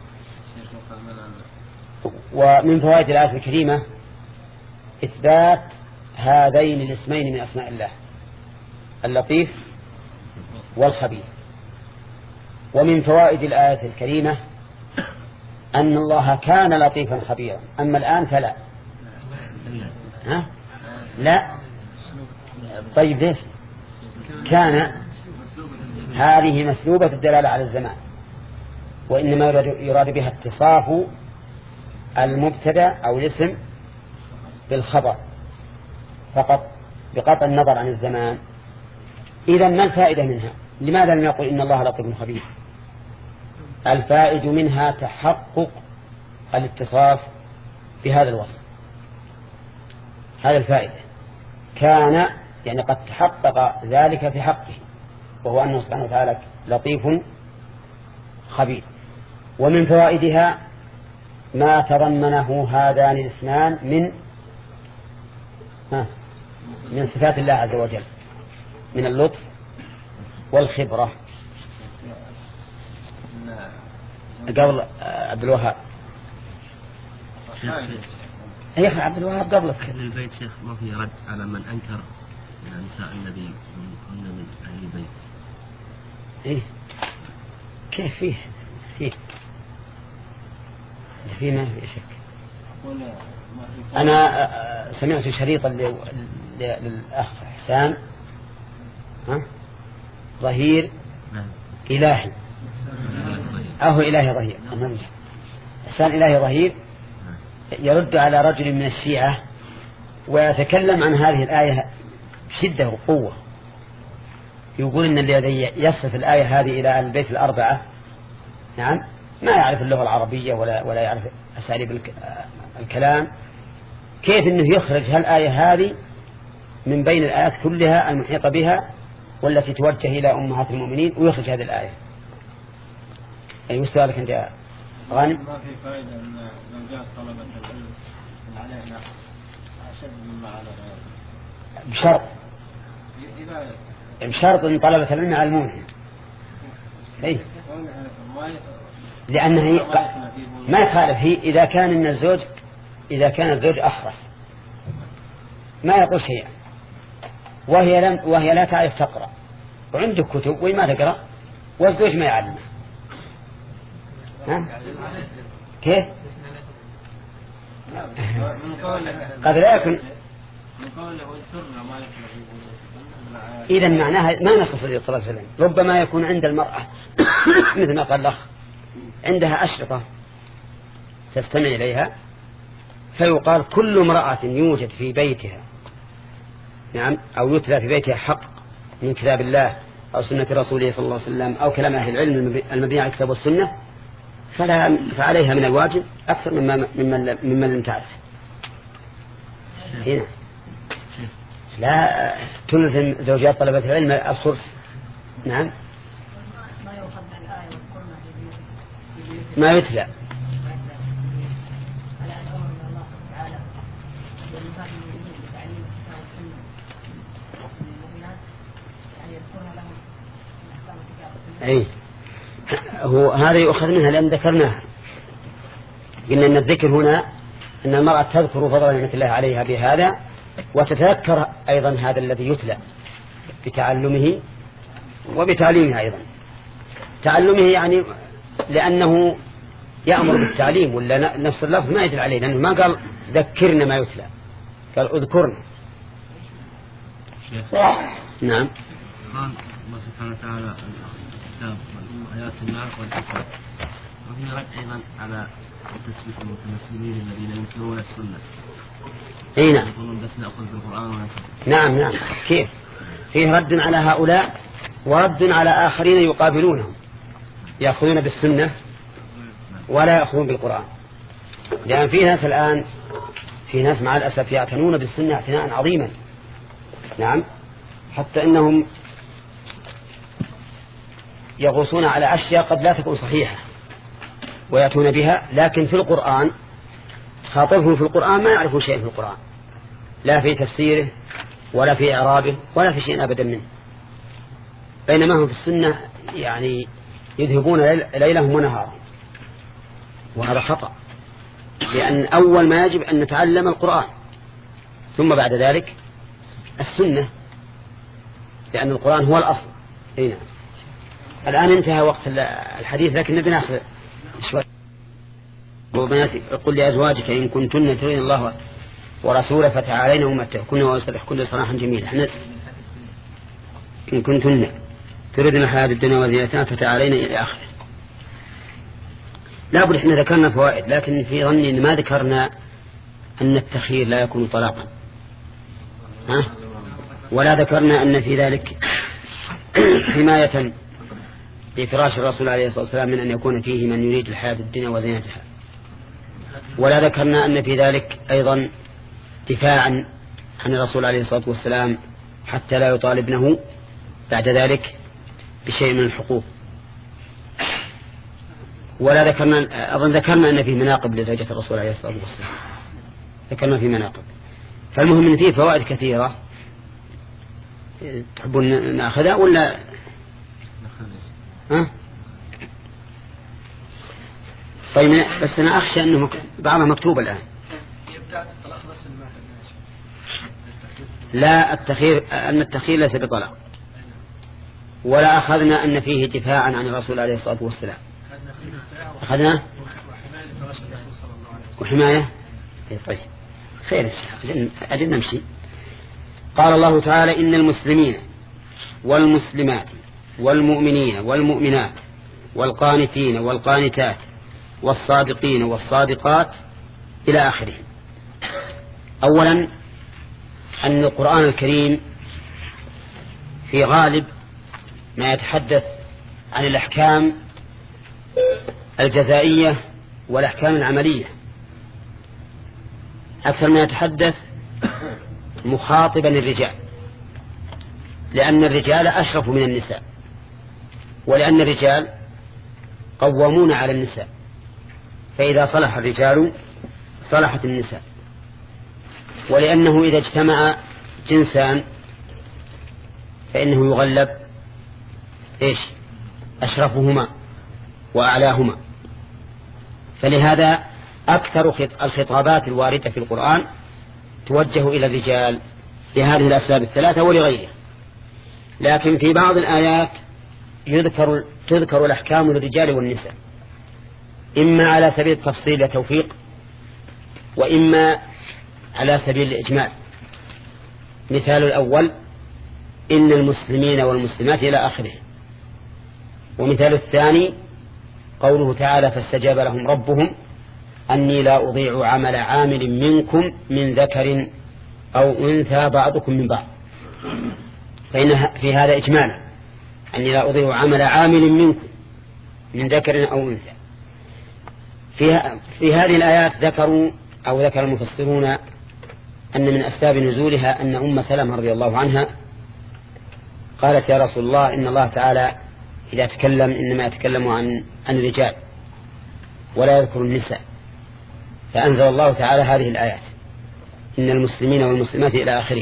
ومن فوائد الآية الكريمة إثبات هذين الاسمين من أسماء الله اللطيف والخبير. ومن فوائد الآية الكريمة أن الله كان لطيفا خبيرا، أما الآن فلا. ها؟ لا. طيب ليش؟ كان هذه مسلوبة الدلالة على الزمان، وإنما يراد بها اتصاف المبتدأ أو الاسم بالخبر فقط بقطع النظر عن الزمان. إذا ما الفائدة منها؟ لماذا لم يقل إن الله لطيف خبير؟ الفائد منها تحقق الاتصاف بهذا الوصف، هذا الفائدة. كان يعني قد تحقق ذلك في حقه، وهو أنه سبحانه وتعالى لطيف خبير. ومن فوائدها ما تضمنه هذان الاسمان من من صفات الله عز وجل من اللطف والخبرة. قبل عبد الوهاب يا أخي عبد الوهاب قبلك البيت شيخ ما في رد على من أنكر نساء النبي من من أهل البيت. إيه كيف فيه فيه فيه ما في شك. أنا سمعت شريطا للأخ حسان ها ظهير إلهي أهو إلهي ظهير حسان إلهي ظهير يرد على رجل من الشيعة ويتكلم عن هذه الآية بشدة وقوة. يقول إن الذي يصف الآية هذه إلى البيت الأربعة نعم ما يعرف اللغة العربية ولا ولا يعرف أساليب الكلام، كيف إنه يخرج هالآية هذه من بين الآيات كلها المحيطة بها والتي توجه إلى أمهات المؤمنين ويخرج هذه الآية. أي مستوى أنت يا غانم؟ ما في فائدة أن لو جاء طلبة العلم علينا أشد مما على غيره بشرط بشرط أن طلبة العلم يعلمونه. أي لأنه هي ما يخالف هي إذا كان إن الزوج إذا كان الزوج أخرس ما يقول شيئا وهي لم وهي لا تعرف تقرأ وعنده كتب وما تقرأ والزوج ما يعلمه ها؟ كيف؟ قد لا يكون إذا معناها ما نقصد الطلب في العلم. ربما يكون عند المرأة مثل ما قال الأخ عندها أشرطة تستمع إليها فيقال كل امرأة يوجد في بيتها نعم أو يتلى في بيتها حق من كتاب الله أو سنة رسوله صلى الله عليه وسلم أو كلام أهل العلم المبني على الكتاب والسنة فلا فعليها من الواجب أكثر مما ممن ممن لم تعرف. هنا لا تلزم زوجات طلبة العلم الخرس. نعم ما يتلى أي هو هذا يؤخذ منها لأن ذكرناها قلنا أن الذكر هنا أن المرأة تذكر فضل نعمة الله عليها بهذا وتتذكر أيضا هذا الذي يتلى بتعلمه وبتعليمه أيضا. تعلمه يعني لأنه يأمر بالتعليم ولا نفس اللفظ ما يدل عليه لأنه ما قال ذكرنا ما يتلى قال اذكرنا. نعم قال الله سبحانه وتعالى الكتاب والآيات النار والكتاب وفي رد أيضا على تسبيح المتمسلمين الذين ينكرون السنة. اي نعم يقولون بس نأخذ بالقرآن ونأخذ. نعم نعم كيف فيه رد على هؤلاء ورد على آخرين يقابلونهم يأخذون بالسنة ولا يأخذون بالقرآن. لأن في ناس الآن في ناس مع الأسف يعتنون بالسنة اعتناء عظيما. نعم حتى إنهم يغوصون على أشياء قد لا تكون صحيحة ويأتون بها لكن في القرآن خاطبهم في القرآن ما يعرفون شيء في القرآن لا في تفسيره ولا في إعرابه ولا في شيء أبدا منه بينما هم في السنة يعني يذهبون ليلهم ونهارهم وهذا خطأ لأن أول ما يجب أن نتعلم القرآن ثم بعد ذلك السنة لأن القرآن هو الأصل. هنا الآن انتهى وقت الحديث لكن نبي ناخذ شوي. وبناتي قل لأزواجك إن كنتن تريدن الله ورسوله فتعالين ومتعكن وأسرحكن صراحا جميلا. احنا إن كنتن تريدن الحياة الدنيا وزينتها فتعالين إلى آخره. لا بد احنا ذكرنا فوائد لكن في ظني إن ما ذكرنا أن التخيير لا يكون طلاقا ها؟ ولا ذكرنا أن في ذلك حماية لفراش الرسول عليه الصلاة والسلام من أن يكون فيه من يريد الحياة الدنيا وزينتها. ولا ذكرنا أن في ذلك أيضا دفاعا عن الرسول عليه الصلاة والسلام حتى لا يطالب ابنه بعد ذلك بشيء من الحقوق. ولا ذكرنا أظن ذكرنا أن فيه مناقب لزوجة الرسول عليه الصلاة والسلام ذكرنا فيه مناقب. فالمهم أن فيه فوائد كثيرة تحبون نأخذها ولا ها؟ طيب بس أنا أخشى أنه بعضها مكتوب الآن. لا التخير أن التخير ليس بطلاق ولا أخذنا أن فيه دفاعا عن الرسول عليه الصلاة والسلام. أخذنا وحماية. طيب خير أجل نمشي. قال الله تعالى إن المسلمين والمسلمات والمؤمنين والمؤمنات والقانتين والقانتات والصادقين والصادقات إلى آخره. أولا أن القرآن الكريم في غالب ما يتحدث عن الأحكام الجزائية والأحكام العملية أكثر ما يتحدث مخاطبا الرجال لأن الرجال أشرف من النساء ولأن الرجال قوامون على النساء فإذا صلح الرجال صلحت النساء ولأنه إذا اجتمع جنسان فإنه يغلب إيش أشرفهما وأعلاهما. فلهذا أكثر الخطابات الواردة في القرآن توجه إلى الرجال لهذه الأسباب الثلاثة ولغيرها. لكن في بعض الآيات يذكر تذكر الأحكام للرجال والنساء إما على سبيل التفصيل والتوفيق وإما على سبيل الإجمال. مثال الأول إن المسلمين والمسلمات إلى آخره. ومثال الثاني قوله تعالى فاستجاب لهم ربهم أني لا أضيع عمل عامل منكم من ذكر أو أنثى بعضكم من بعض. فإن في هذا إجمالا أني لا أضيع عمل عامل منكم من ذكر أو أنثى. في, في هذه الآيات ذكروا أو ذكر المفسرون أن من أسباب نزولها أن أم سلمة رضي الله عنها قالت يا رسول الله إن الله تعالى إذا تكلم إنما يتكلم عن عن الرجال ولا يذكر النساء، فأنزل الله تعالى هذه الآيات إن المسلمين والمسلمات إلى آخره.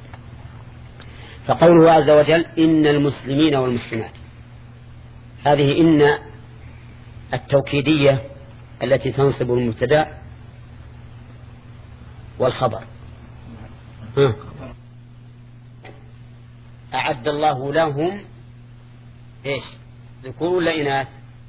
فقوله عز وجل إن المسلمين والمسلمات، هذه إن التوكيدية التي تنصب المبتدأ والخبر. ها. أعد الله لهم إيش؟ ذكور ولا إناث؟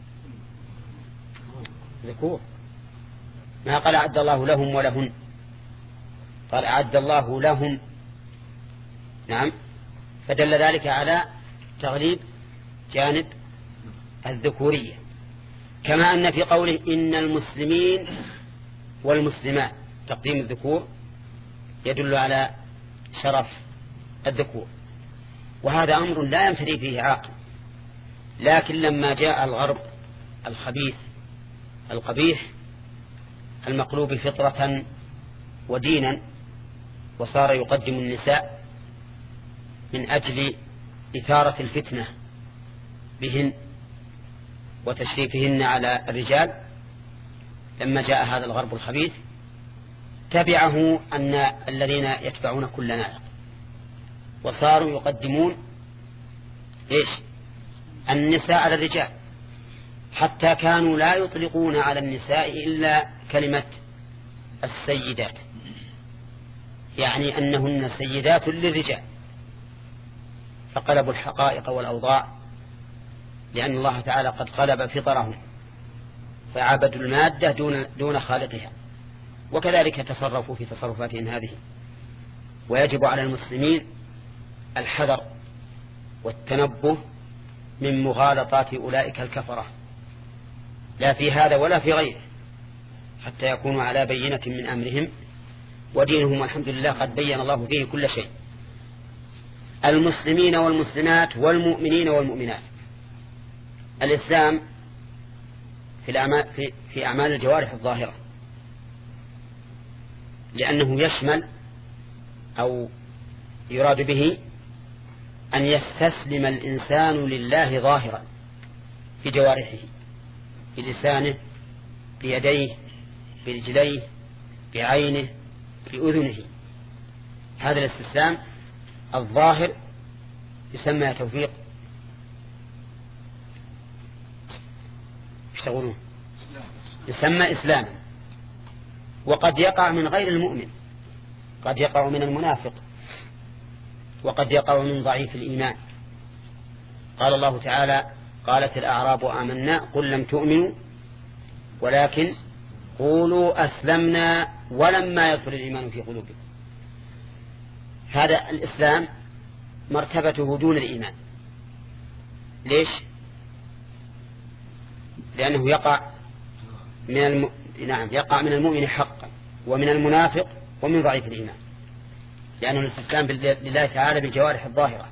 ذكور. ما قال أعد الله لهم ولهن، قال أعد الله لهم. نعم، فدل ذلك على تغليب جانب الذكورية. كما أن في قوله إن المسلمين والمسلمات تقديم الذكور يدل على شرف الذكور، وهذا أمر لا ينفري فيه عاقل. لكن لما جاء الغرب الخبيث القبيح المقلوب فطرة ودينا وصار يقدم النساء من أجل إثارة الفتنة بهن وتشريفهن على الرجال، لما جاء هذا الغرب الخبيث تبعه أن الذين يتبعون كل نائق وصاروا يقدمون إيش؟ النساء على الرجال، حتى كانوا لا يطلقون على النساء إلا كلمة السيدات، يعني أنهن سيدات للرجال، فقلبوا الحقائق والأوضاع، لأن الله تعالى قد قلب فطرهم فعبدوا المادة دون, دون خالقها، وكذلك تصرفوا في تصرفاتهم هذه. ويجب على المسلمين الحذر والتنبه من مغالطات أولئك الكفرة، لا في هذا ولا في غيره، حتى يكونوا على بينة من أمرهم، ودينهم والحمد لله قد بين الله فيه كل شيء. المسلمين والمسلمات والمؤمنين والمؤمنات. الإسلام في, في, في أعمال الجوارح الظاهرة، لأنه يشمل أو يراد به أن يستسلم الإنسان لله ظاهرا في جوارحه، بلسانه، بيديه، برجليه، بعينه، بأذنه. هذا الاستسلام الظاهر يسمى توفيق يشتغلون يسمى إسلاما. وقد يقع من غير المؤمن، قد يقع من المنافق، وقد يقع من ضعيف الإيمان. قال الله تعالى قالت الأعراب آمنا قل لم تؤمنوا ولكن قولوا أسلمنا ولما يدخل الإيمان في قلوبكم. هذا الإسلام مرتبته دون الإيمان. ليش؟ لأنه يقع من الم... نعم يقع من المؤمن حقا ومن المنافق ومن ضعيف الإيمان، لأنه الاستسلام لله تعالى بالجوارح الظاهرة.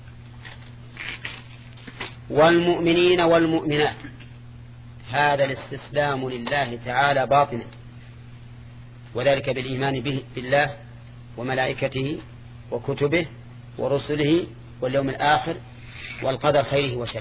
والمؤمنين والمؤمنات، هذا الاستسلام لله تعالى باطنا، وذلك بالإيمان به بالله وملائكته وكتبه ورسله واليوم الآخر والقدر خيره وشره.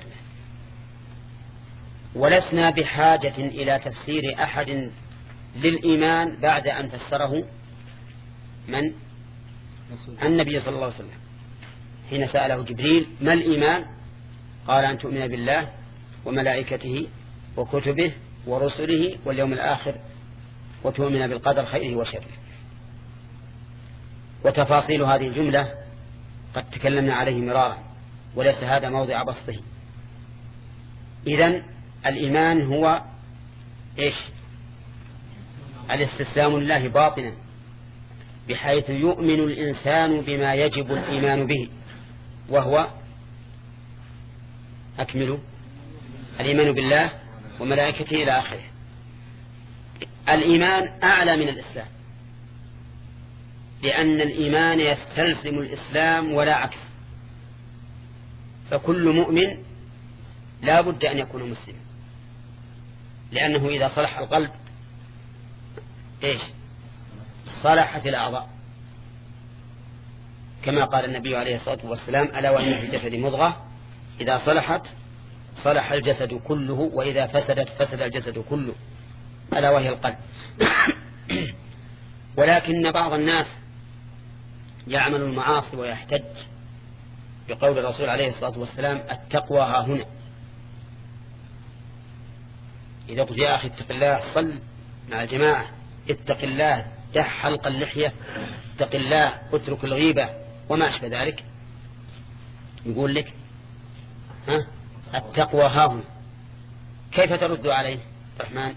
ولسنا بحاجة إلى تفسير أحد للإيمان بعد أن فسره من؟ النبي صلى الله عليه وسلم حين سأله جبريل ما الإيمان؟ قال أن تؤمن بالله وملائكته وكتبه ورسله واليوم الآخر وتؤمن بالقدر خيره وشره. وتفاصيل هذه الجملة قد تكلمنا عليه مرارا وليس هذا موضع بسطه. إذن الإيمان هو إيش؟ الاستسلام لله باطنا، بحيث يؤمن الإنسان بما يجب الإيمان به، وهو أكمل الإيمان بالله وملائكته إلى آخره. الإيمان أعلى من الإسلام، لأن الإيمان يستلزم الإسلام ولا عكس. فكل مؤمن لا بد أن يكون مسلما، لأنه إذا صلح القلب إيش صلحت الأعضاء، كما قال النبي عليه الصلاة والسلام: ألا وإن في الجسد مضغة إذا صلحت صلح الجسد كله وإذا فسدت فسد الجسد كله، ألا وهي القلب. ولكن بعض الناس يعمل المعاصي ويحتج بقول الرسول عليه الصلاة والسلام: التقوى ها هنا. إذا قلت يا أخي اتق الله صل مع الجماعة، اتق الله دع حلق اللحية، اتق الله اترك الغيبة وما أشبه ذلك، يقول لك ها التقوى ها هنا. كيف ترد عليه الرحمن؟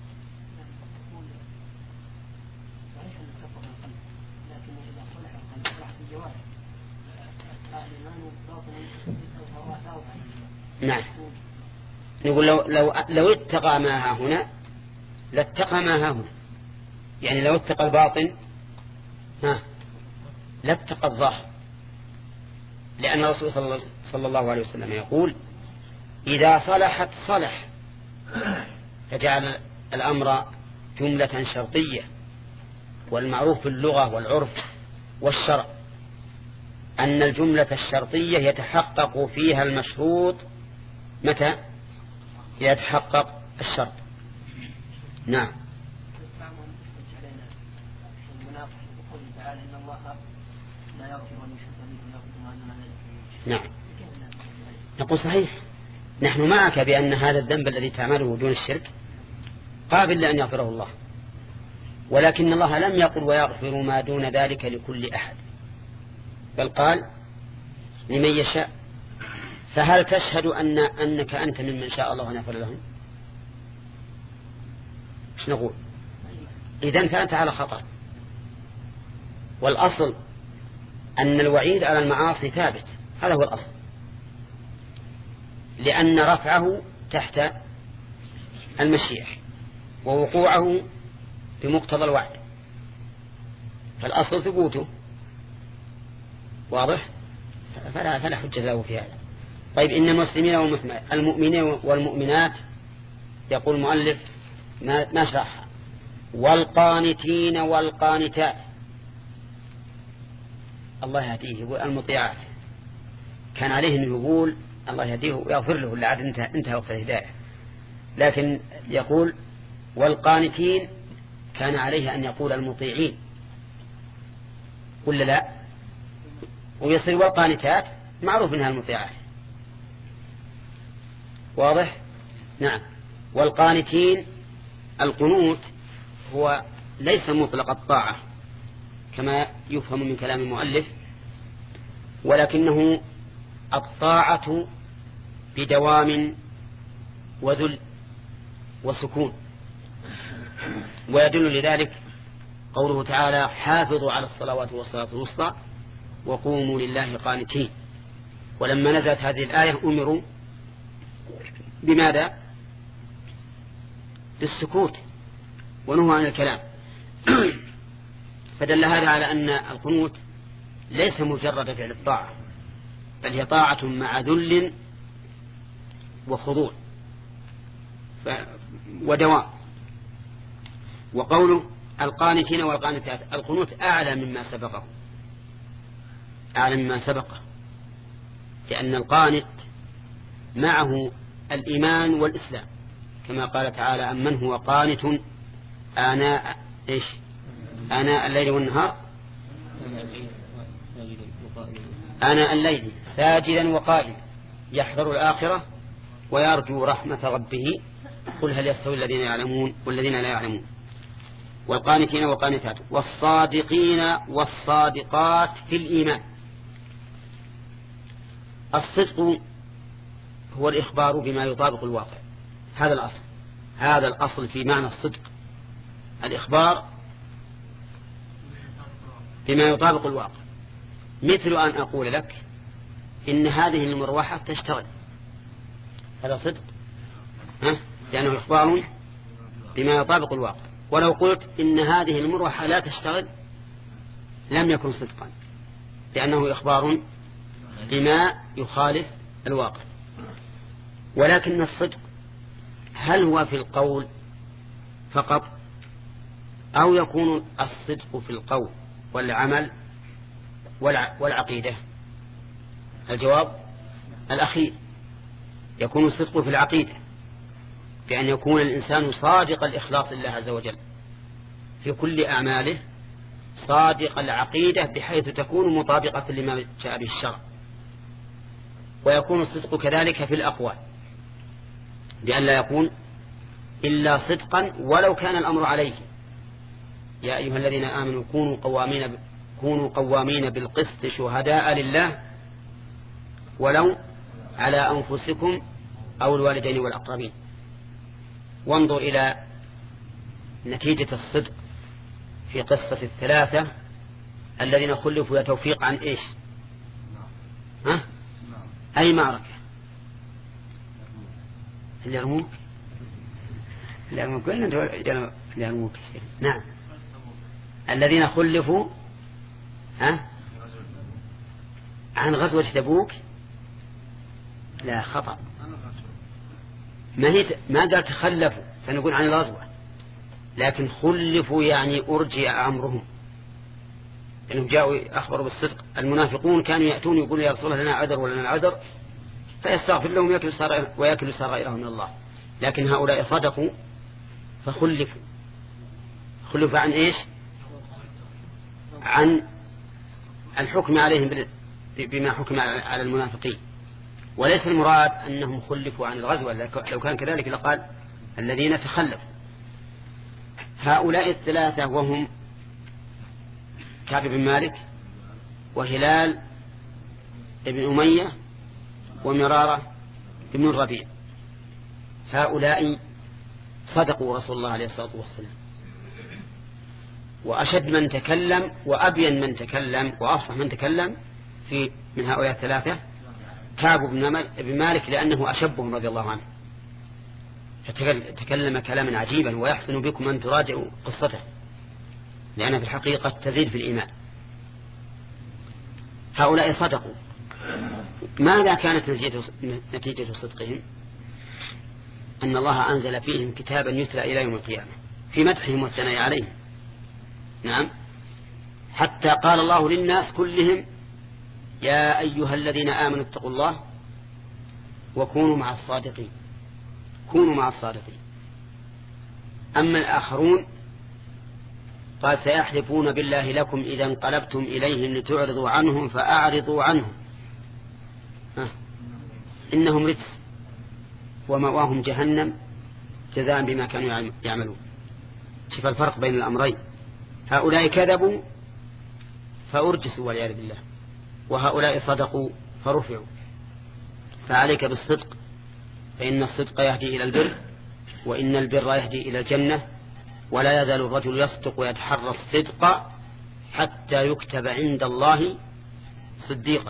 نعم، نقول لو, لو, لو اتقى ما ها هنا لاتقى ما ها هنا، يعني لو اتقى الباطن ها لاتقى الظاهر، لأن الرسول صلى الله عليه وسلم يقول: إذا صلحت صلح، فجعل الأمر جملة شرطية، والمعروف في اللغة والعرف والشرع أن الجملة الشرطية يتحقق فيها المشروط متى يتحقق الشرط. نعم. نعم، نقول صحيح، نحن معك بأن هذا الذنب الذي تعمله دون الشرك قابل لأن يغفره الله، ولكن الله لم يقل ويغفر ما دون ذلك لكل أحد، بل قال لمن يشاء. فهل تشهد أن أنك أنت ممن شاء الله أن يغفر لهم؟ ايش نقول؟ إذن فأنت على خطأ. والأصل أن الوعيد على المعاصي ثابت، هذا هو الأصل، لأن رفعه تحت المشيئة ووقوعه بمقتضى الوعد، فالأصل ثبوته واضح، فلا, فلا حجة له في هذا. طيب، إن المسلمين والمسلمات المؤمنين والمؤمنات يقول المؤلف ما, ما شرحها: والقانتين والقانتات. الله يهديه المطيعات، كان عليه أن يقول الله يهديه ويغفر له، لعد انتهى, انتهى وقت الهداية، لكن يقول والقانتين كان عليه أن يقول المطيعين، ولا لا؟ ويصير والقانتات معروف منها المطيعات، واضح؟ نعم. والقانتين القنوت هو ليس مطلق الطاعة كما يفهم من كلام المؤلف، ولكنه الطاعة بدوام وذل وسكون، ويدل لذلك قوله تعالى: حافظوا على الصلوات والصلاة الوسطى وقوموا لله قانتين. ولما نزلت هذه الآية أمروا بماذا؟ بالسكوت ونهوا عن الكلام. فدل هذا على أن القنوت ليس مجرد فعل الطاعة، بل هي طاعة مع ذل وخضوع ودوام. وقوله القانتين والقانتات، القنوت أعلى مما سبقه، أعلى مما سبقه، لأن القانت معه الإيمان والإسلام، كما قال تعالى: أمن هو قانت آناء إيش آناء الليل والنهار آناء الليل ساجدا وقائما يحذر الآخرة ويرجو رحمة ربه قل هل يستوي الذين يعلمون والذين لا يعلمون. والقانتين والقانتات والصادقين والصادقات في الإيمان. الصدق هو الإخبار بما يطابق الواقع، هذا الأصل، هذا الأصل في معنى الصدق، الإخبار بما يطابق الواقع. مثل أن أقول لك إن هذه المروحة تشتغل، هذا صدق، ها؟ لأنه إخبار بما يطابق الواقع. ولو قلت إن هذه المروحة لا تشتغل لم يكن صدقا، لأنه إخبار بما يخالف الواقع. ولكن الصدق هل هو في القول فقط أو يكون الصدق في القول والعمل والعقيدة؟ الجواب الأخير، يكون الصدق في العقيدة بأن يكون الإنسان صادق الإخلاص لله عز وجل في كل أعماله، صادق العقيدة بحيث تكون مطابقة لما جاء به الشرع. ويكون الصدق كذلك في الأقوال بأن لا يكون إلا صدقا ولو كان الأمر عليه. يا أيها الذين آمنوا كونوا قوامين ب... كونوا قوامين بالقسط شهداء لله ولو على أنفسكم أو الوالدين والأقربين. وانظر إلى نتيجة الصدق في قصة الثلاثة الذين خلفوا يا توفيق عن إيش؟ ها؟ أي معركة؟ اليرموك. اليرموك وين اليرموك؟ نعم. الذين خلفوا ها؟ عن غزوة تبوك. لا، خطأ. ما هي ما قال تخلفوا فنقول عن الغزوة، لكن خلفوا يعني أرجع أمرهم، لأنهم جاءوا أخبروا بالصدق. المنافقون كانوا يأتون يقولون يا رسول الله لنا عذر ولنا العذر فيستغفر لهم ويأكل سرائرهم من الله. لكن هؤلاء صدقوا فخلفوا. خلفوا عن إيش؟ عن الحكم عليهم بما حكم على المنافقين. وليس المراد أنهم خلفوا عن الغزوة، لو كان كذلك لقال الذين تخلفوا. هؤلاء الثلاثة وهم كعب بن مالك وهلال بن أمية ومرارة بن الربيع، هؤلاء صدقوا رسول الله عليه الصلاة والسلام. وأشد من تكلم وأبين من تكلم وأفصح من تكلم في من هؤلاء الثلاثة كعب بن مالك، لأنه أشبهم رضي الله عنه، فتكلم كلاما عجيبا. ويحسن بكم أن تراجعوا قصته لأنها في الحقيقة تزيد في الإيمان. هؤلاء صدقوا. ماذا كانت نتيجة صدقهم؟ أن الله أنزل فيهم كتابا يتلى إلى يوم القيامة في مدحهم والثناء عليهم. نعم، حتى قال الله للناس كلهم يا أيها الذين آمنوا اتقوا الله وكونوا مع الصادقين. كونوا مع الصادقين. أما الآخرون قال سيحلفون بالله لكم إذا انقلبتم إليهم لتعرضوا عنهم فأعرضوا عنهم ها. إنهم رجس ومأواهم جهنم جزاء بما كانوا يعملون. شوف الفرق بين الأمرين، هؤلاء كذبوا فأرجسوا والعياذ بالله، وهؤلاء صدقوا فرفعوا. فعليك بالصدق، فإن الصدق يهدي إلى البر، وإن البر يهدي إلى الجنة، ولا يزال الرجل يصدق ويتحرى الصدق حتى يكتب عند الله صديقا.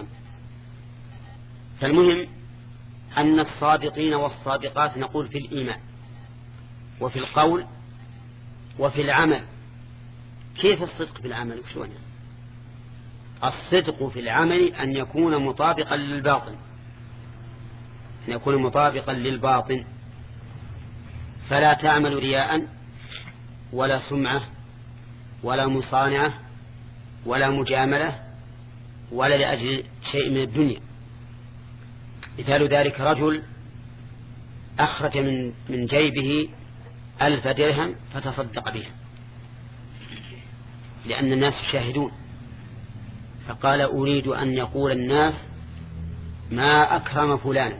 فالمهم أن الصادقين والصادقات نقول في الإيمان وفي القول وفي العمل. كيف الصدق في العمل؟ وشونه؟ الصدق في العمل أن يكون مطابقا للباطن، أن يكون مطابقا للباطن، فلا تعمل رياء ولا سمعة ولا مصانعة ولا مجاملة ولا لأجل شيء من الدنيا. مثال ذلك رجل أخرج من من جيبه ألف درهم فتصدق بها لأن الناس يشاهدون، فقال أريد أن يقول الناس ما أكرم فلانا.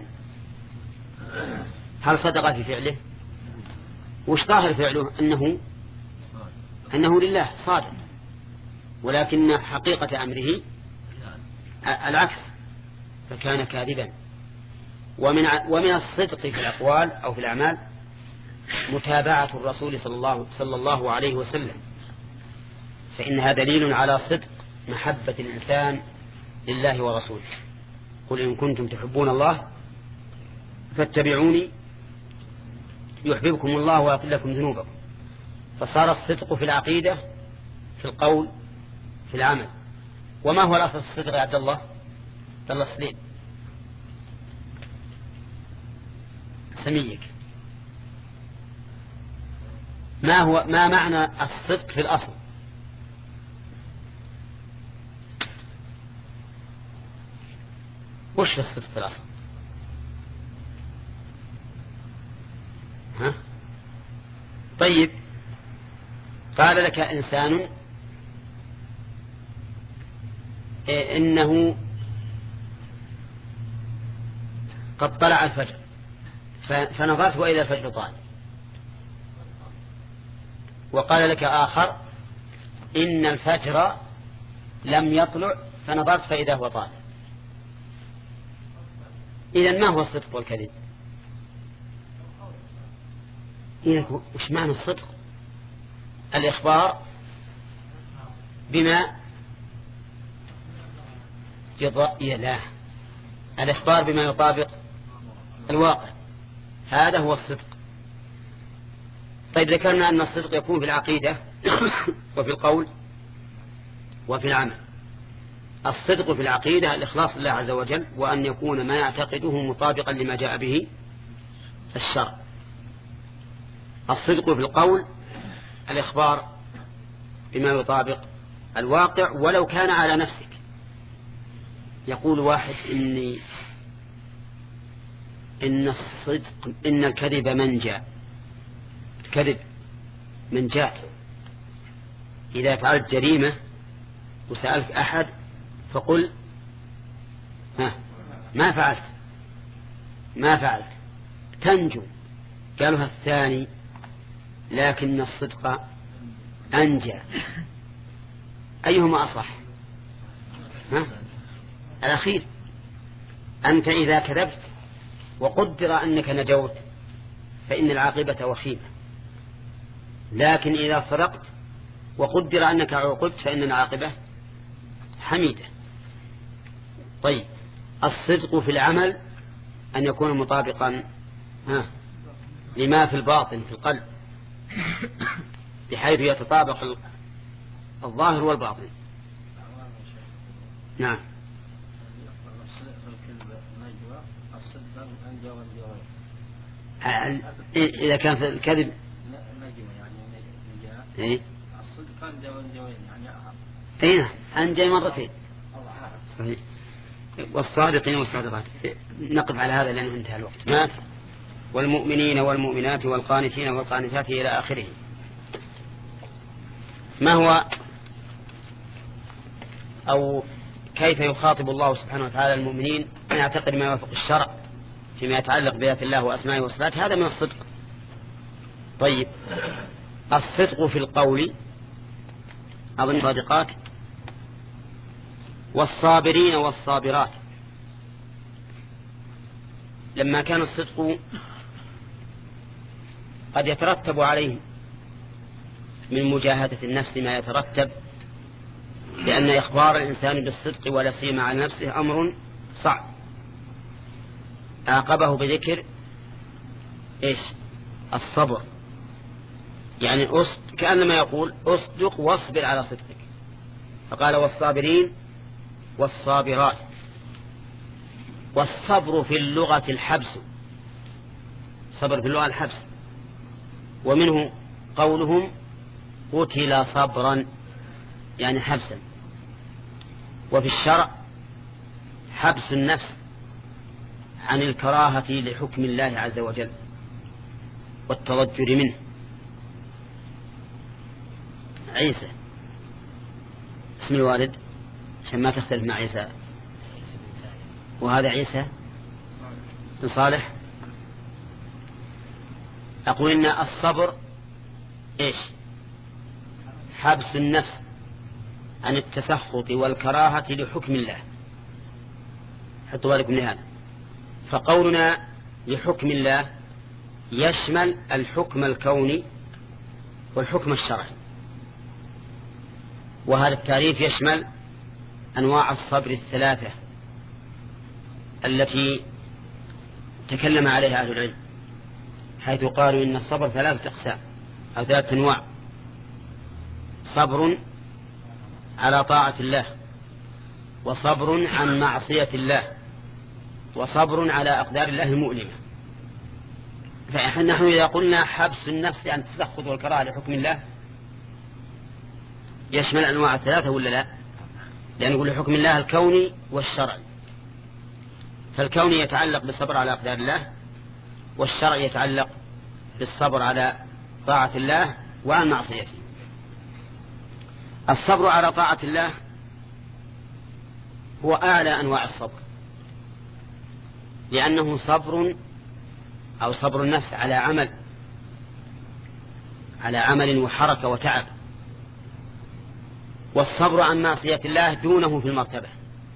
هل صدق في فعله؟ وش ظاهر فعله؟ أنه أنه لله صادق، ولكن حقيقة أمره العكس، فكان كاذبا. ومن ومن الصدق في الأقوال أو في الأعمال متابعة الرسول صلى الله صلى الله عليه وسلم، فإنها دليل على صدق محبة الإنسان لله ورسوله. قل إن كنتم تحبون الله فاتبعوني يحببكم الله ويغفر لكم ذنوبكم. فصار الصدق في العقيدة، في القول، في العمل. وما هو الأصل في الصدق يا عبد الله؟ عبد الله سليم. سميك. ما هو ما معنى الصدق في الأصل؟ وش في الصدق في الأصل؟ ها؟ طيب، قال لك إنسان إيه إنه قد طلع الفجر فنظرت وإذا الفجر طال، وقال لك آخر إن الفجر لم يطلع فنظرت فإذا هو طال. إذن ما هو الصدق والكذب؟ إذن وش معنى الصدق؟ الإخبار بما يضاء الإخبار بما يطابق الواقع، هذا هو الصدق. طيب، ذكرنا أن الصدق يكون في العقيدة وفي القول وفي العمل. الصدق في العقيدة الإخلاص لله عز وجل، وأن يكون ما يعتقده مطابقا لما جاء به الشرع. الصدق في القول الإخبار بما يطابق الواقع ولو كان على نفسك. يقول واحد إني إن الصدق إن الكذب منجا، الكذب منجات. إذا فعلت جريمة وسألت أحد فقل ها ما فعلت ما فعلت تنجو. قالها الثاني لكن الصدق أنجى. أيهما أصح؟ ها؟ الأخير. أنت إذا كذبت وقدر أنك نجوت فإن العاقبة وخيمة، لكن إذا صدقت وقدر أنك عوقبت فإن العاقبة حميدة. طيب، الصدق في العمل أن يكون مطابقا ها لما في الباطن في القلب، بحيث يتطابق الظاهر والباطن. نعم. إذا كان في الكذب إيه؟ أين أنجى مرتين صحيح. والصادقين والصادقات. نقف على هذا لأنه انتهى الوقت. مات والمؤمنين والمؤمنات والقانتين والقانتات إلى آخره. ما هو أو كيف يخاطب الله سبحانه وتعالى المؤمنين أن يعتقد ما يوافق الشرع فيما يتعلق بذات الله وأسمائه وصفاته؟ هذا من الصدق. طيب، الصدق في القول أظن صادقات والصابرين والصابرات. لما كان الصدق قد يترتب عليه من مجاهدة النفس ما يترتب، لأن إخبار الإنسان بالصدق ولا سيما على نفسه أمر صعب. عاقبه بذكر إيش؟ الصبر، يعني أصد كأنما يقول أصدق واصبر على صدقك، فقال والصابرين والصابرات. والصبر في اللغة الحبس، صبر في اللغة الحبس، ومنه قولهم قتل صبرا يعني حبسا. وفي الشرع حبس النفس عن الكراهة لحكم الله عز وجل والتضجر منه. عيسى اسم الوالد عشان ما تختلف مع عيسى، وهذا عيسى بن صالح. أقول إن الصبر إيش؟ حبس النفس عن التسخط والكراهة لحكم الله. حطوا بالكم لهذا. فقولنا لحكم الله يشمل الحكم الكوني والحكم الشرعي، وهذا التعريف يشمل أنواع الصبر الثلاثة التي تكلم عليها أهل العلم، حيث قالوا إن الصبر ثلاثة أقسام أو ثلاثة أنواع: صبر على طاعة الله، وصبر عن معصية الله، وصبر على أقدار الله المؤلمة. فنحن إذا قلنا حبس النفس عن التسخط والكراهة لحكم الله يشمل أنواع الثلاثة ولا لا؟ لأن نقول لحكم الله الكوني والشرعي، فالكوني يتعلق بالصبر على أقدار الله، والشرع يتعلق بالصبر على طاعة الله وعن معصيته. الصبر على طاعة الله هو أعلى أنواع الصبر، لأنه صبر أو صبر النفس على عمل على عمل وحركة وتعب، والصبر عن معصية الله دونه في المرتبة.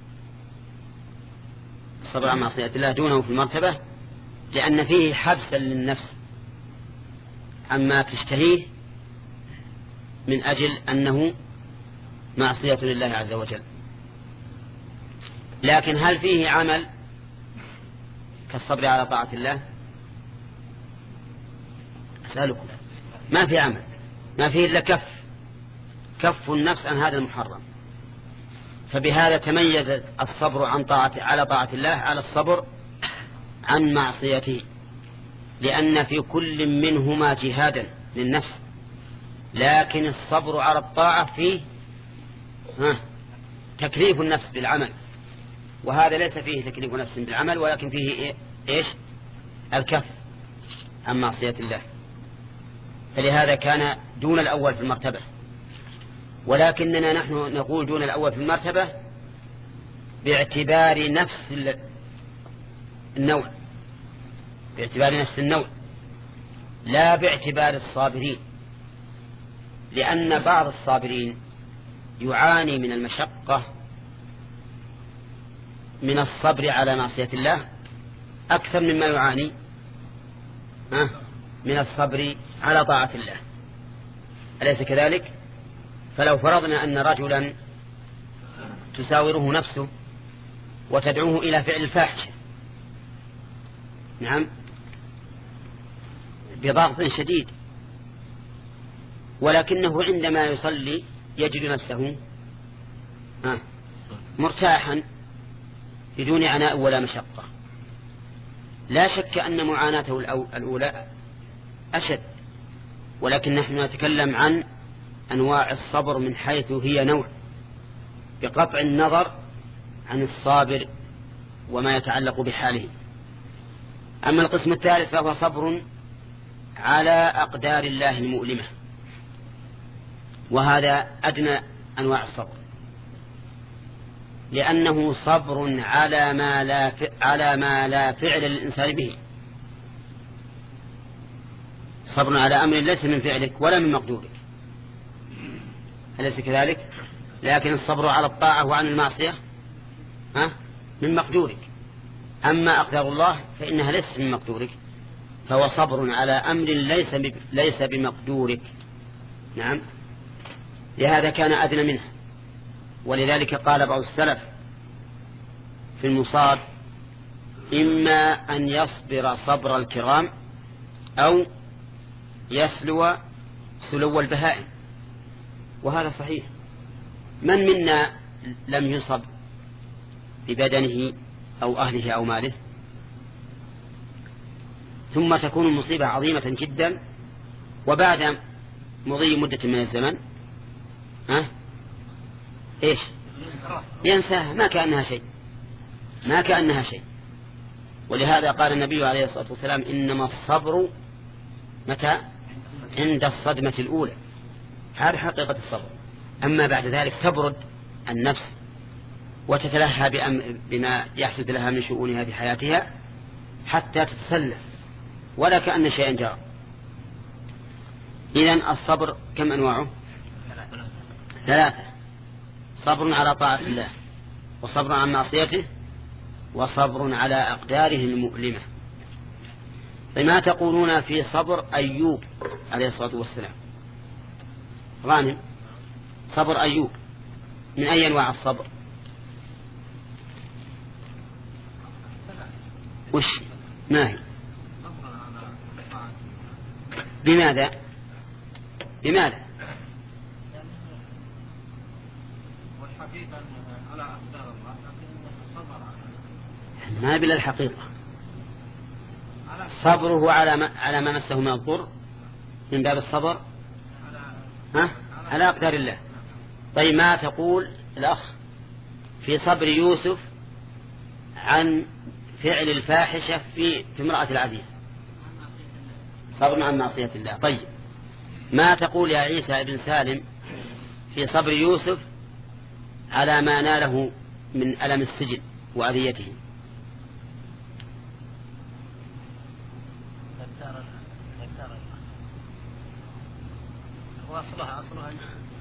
الصبر عن معصية الله دونه في المرتبة لأن فيه حبسا للنفس عما تشتهيه من أجل أنه معصية لله عز وجل. لكن هل فيه عمل كالصبر على طاعة الله؟ أسألكم، ما في عمل، ما فيه إلا كف كف النفس عن هذا المحرم. فبهذا تميز الصبر عن طاعة على طاعة الله على الصبر عن معصيته، لأن في كل منهما جهادا للنفس، لكن الصبر على الطاعة فيه تكليف النفس بالعمل، وهذا ليس فيه تكليف نفس بالعمل، ولكن فيه إيش؟ الكف عن معصية الله. فلهذا كان دون الأول في المرتبة، ولكننا نحن نقول دون الأول في المرتبة باعتبار نفس النوع، باعتبار نفس النوع لا باعتبار الصابرين، لأن بعض الصابرين يعاني من المشقة من الصبر على معصية الله أكثر مما يعاني من الصبر على طاعة الله، أليس كذلك؟ فلو فرضنا أن رجلا تساوره نفسه وتدعوه إلى فعل الفاحشة، نعم، بضغط شديد، ولكنه عندما يصلي يجد نفسه مرتاحا بدون عناء ولا مشقة، لا شك أن معاناته الأولى أشد، ولكن نحن نتكلم عن أنواع الصبر من حيث هي نوع، بقطع النظر عن الصابر وما يتعلق بحاله. أما القسم الثالث فهو صبر على أقدار الله المؤلمة، وهذا أدنى أنواع الصبر، لأنه صبر على ما لا على ما لا فعل للإنسان به، صبر على أمر ليس من فعلك ولا من مقدورك، أليس كذلك؟ لكن الصبر على الطاعة وعن المعصية ها من مقدورك، أما أقدار الله فإنها ليست من مقدورك، فهو صبر على أمر ليس ليس بمقدورك، نعم، لهذا كان أدنى منه. ولذلك قال بعض السلف في المصاب: إما أن يصبر صبر الكرام أو يسلو سلو البهائم، وهذا صحيح. من منا لم يصب ببدنه أو أهله أو ماله ثم تكون المصيبة عظيمة جدا، وبعد مضي مدة من الزمن ها إيش ينساها، ما كأنها شيء ما كأنها شيء. ولهذا قال النبي عليه الصلاة والسلام: إنما الصبر متى؟ عند الصدمة الأولى. هذه حقيقة الصبر. أما بعد ذلك تبرد النفس وتتلهى بما يحدث لها من شؤونها في حياتها حتى تتسلى ولا كأن شيئا جرى. إذن الصبر كم أنواعه؟ ثلاثة: صبر على طاعة الله، وصبر عن معصيته، وصبر على أقداره المؤلمة. فما تقولون في صبر أيوب عليه الصلاة والسلام؟ غانم، صبر أيوب من أي أنواع الصبر؟ وش ما هي؟ بماذا بماذا ما بلا الحقيقة صبره على ما, على ما مسه من الضر من باب الصبر ها؟ على أقدار الله. طيب ما تقول الأخ في صبر يوسف عن فعل الفاحشة في في امرأة العزيز؟ صبر عن معصية الله. طيب ما تقول يا عيسى ابن سالم في صبر يوسف على ما ناله من ألم السجن وأذيته؟ وأصلها أصلها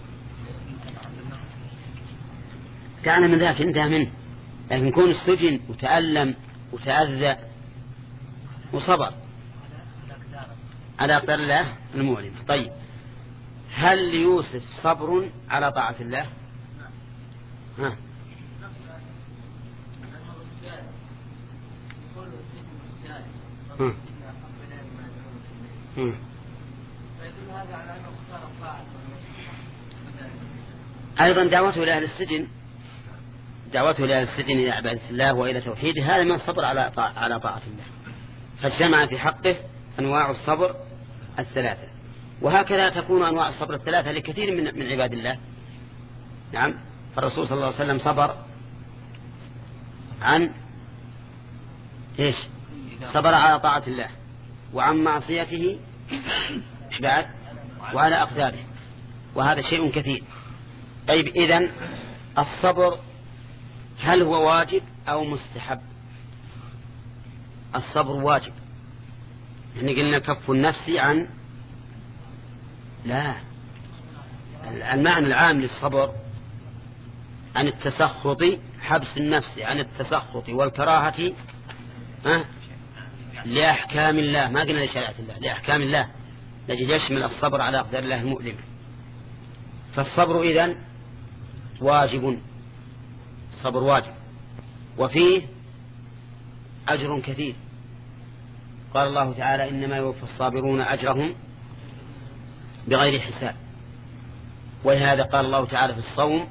كان من ذاك انتهى منه، لكن يكون السجن وتألم وتأذى وصبر على أقدار الله المؤلمة. طيب هل ليوسف صبر على طاعة الله؟ ها. ها. ها. أيضا دعوته إلى أهل السجن، دعوته إلى أهل السجن إلى عبادة الله وإلى توحيده، هذا من الصبر على على طاعة الله. فاجتمع في حقه أنواع الصبر الثلاثة، وهكذا تكون أنواع الصبر الثلاثة لكثير من من عباد الله. نعم، فالرسول صلى الله عليه وسلم صبر عن إيش؟ صبر على طاعة الله وعن معصيته بعد وعلى أقداره، وهذا شيء كثير. طيب إذن الصبر هل هو واجب أو مستحب؟ الصبر واجب. يعني قلنا كف النفس عن لا، المعنى العام للصبر عن التسخط، حبس النفس عن التسخط والكراهة أه؟ لأحكام الله، ما قلنا لشريعة الله، لأحكام الله التي يشمل الصبر على أقدار الله المؤلمة. فالصبر إذن واجب، الصبر واجب وفيه أجر كثير. قال الله تعالى إنما يوفى الصابرون أجرهم بغير حساب. ولهذا قال الله تعالى في الصوم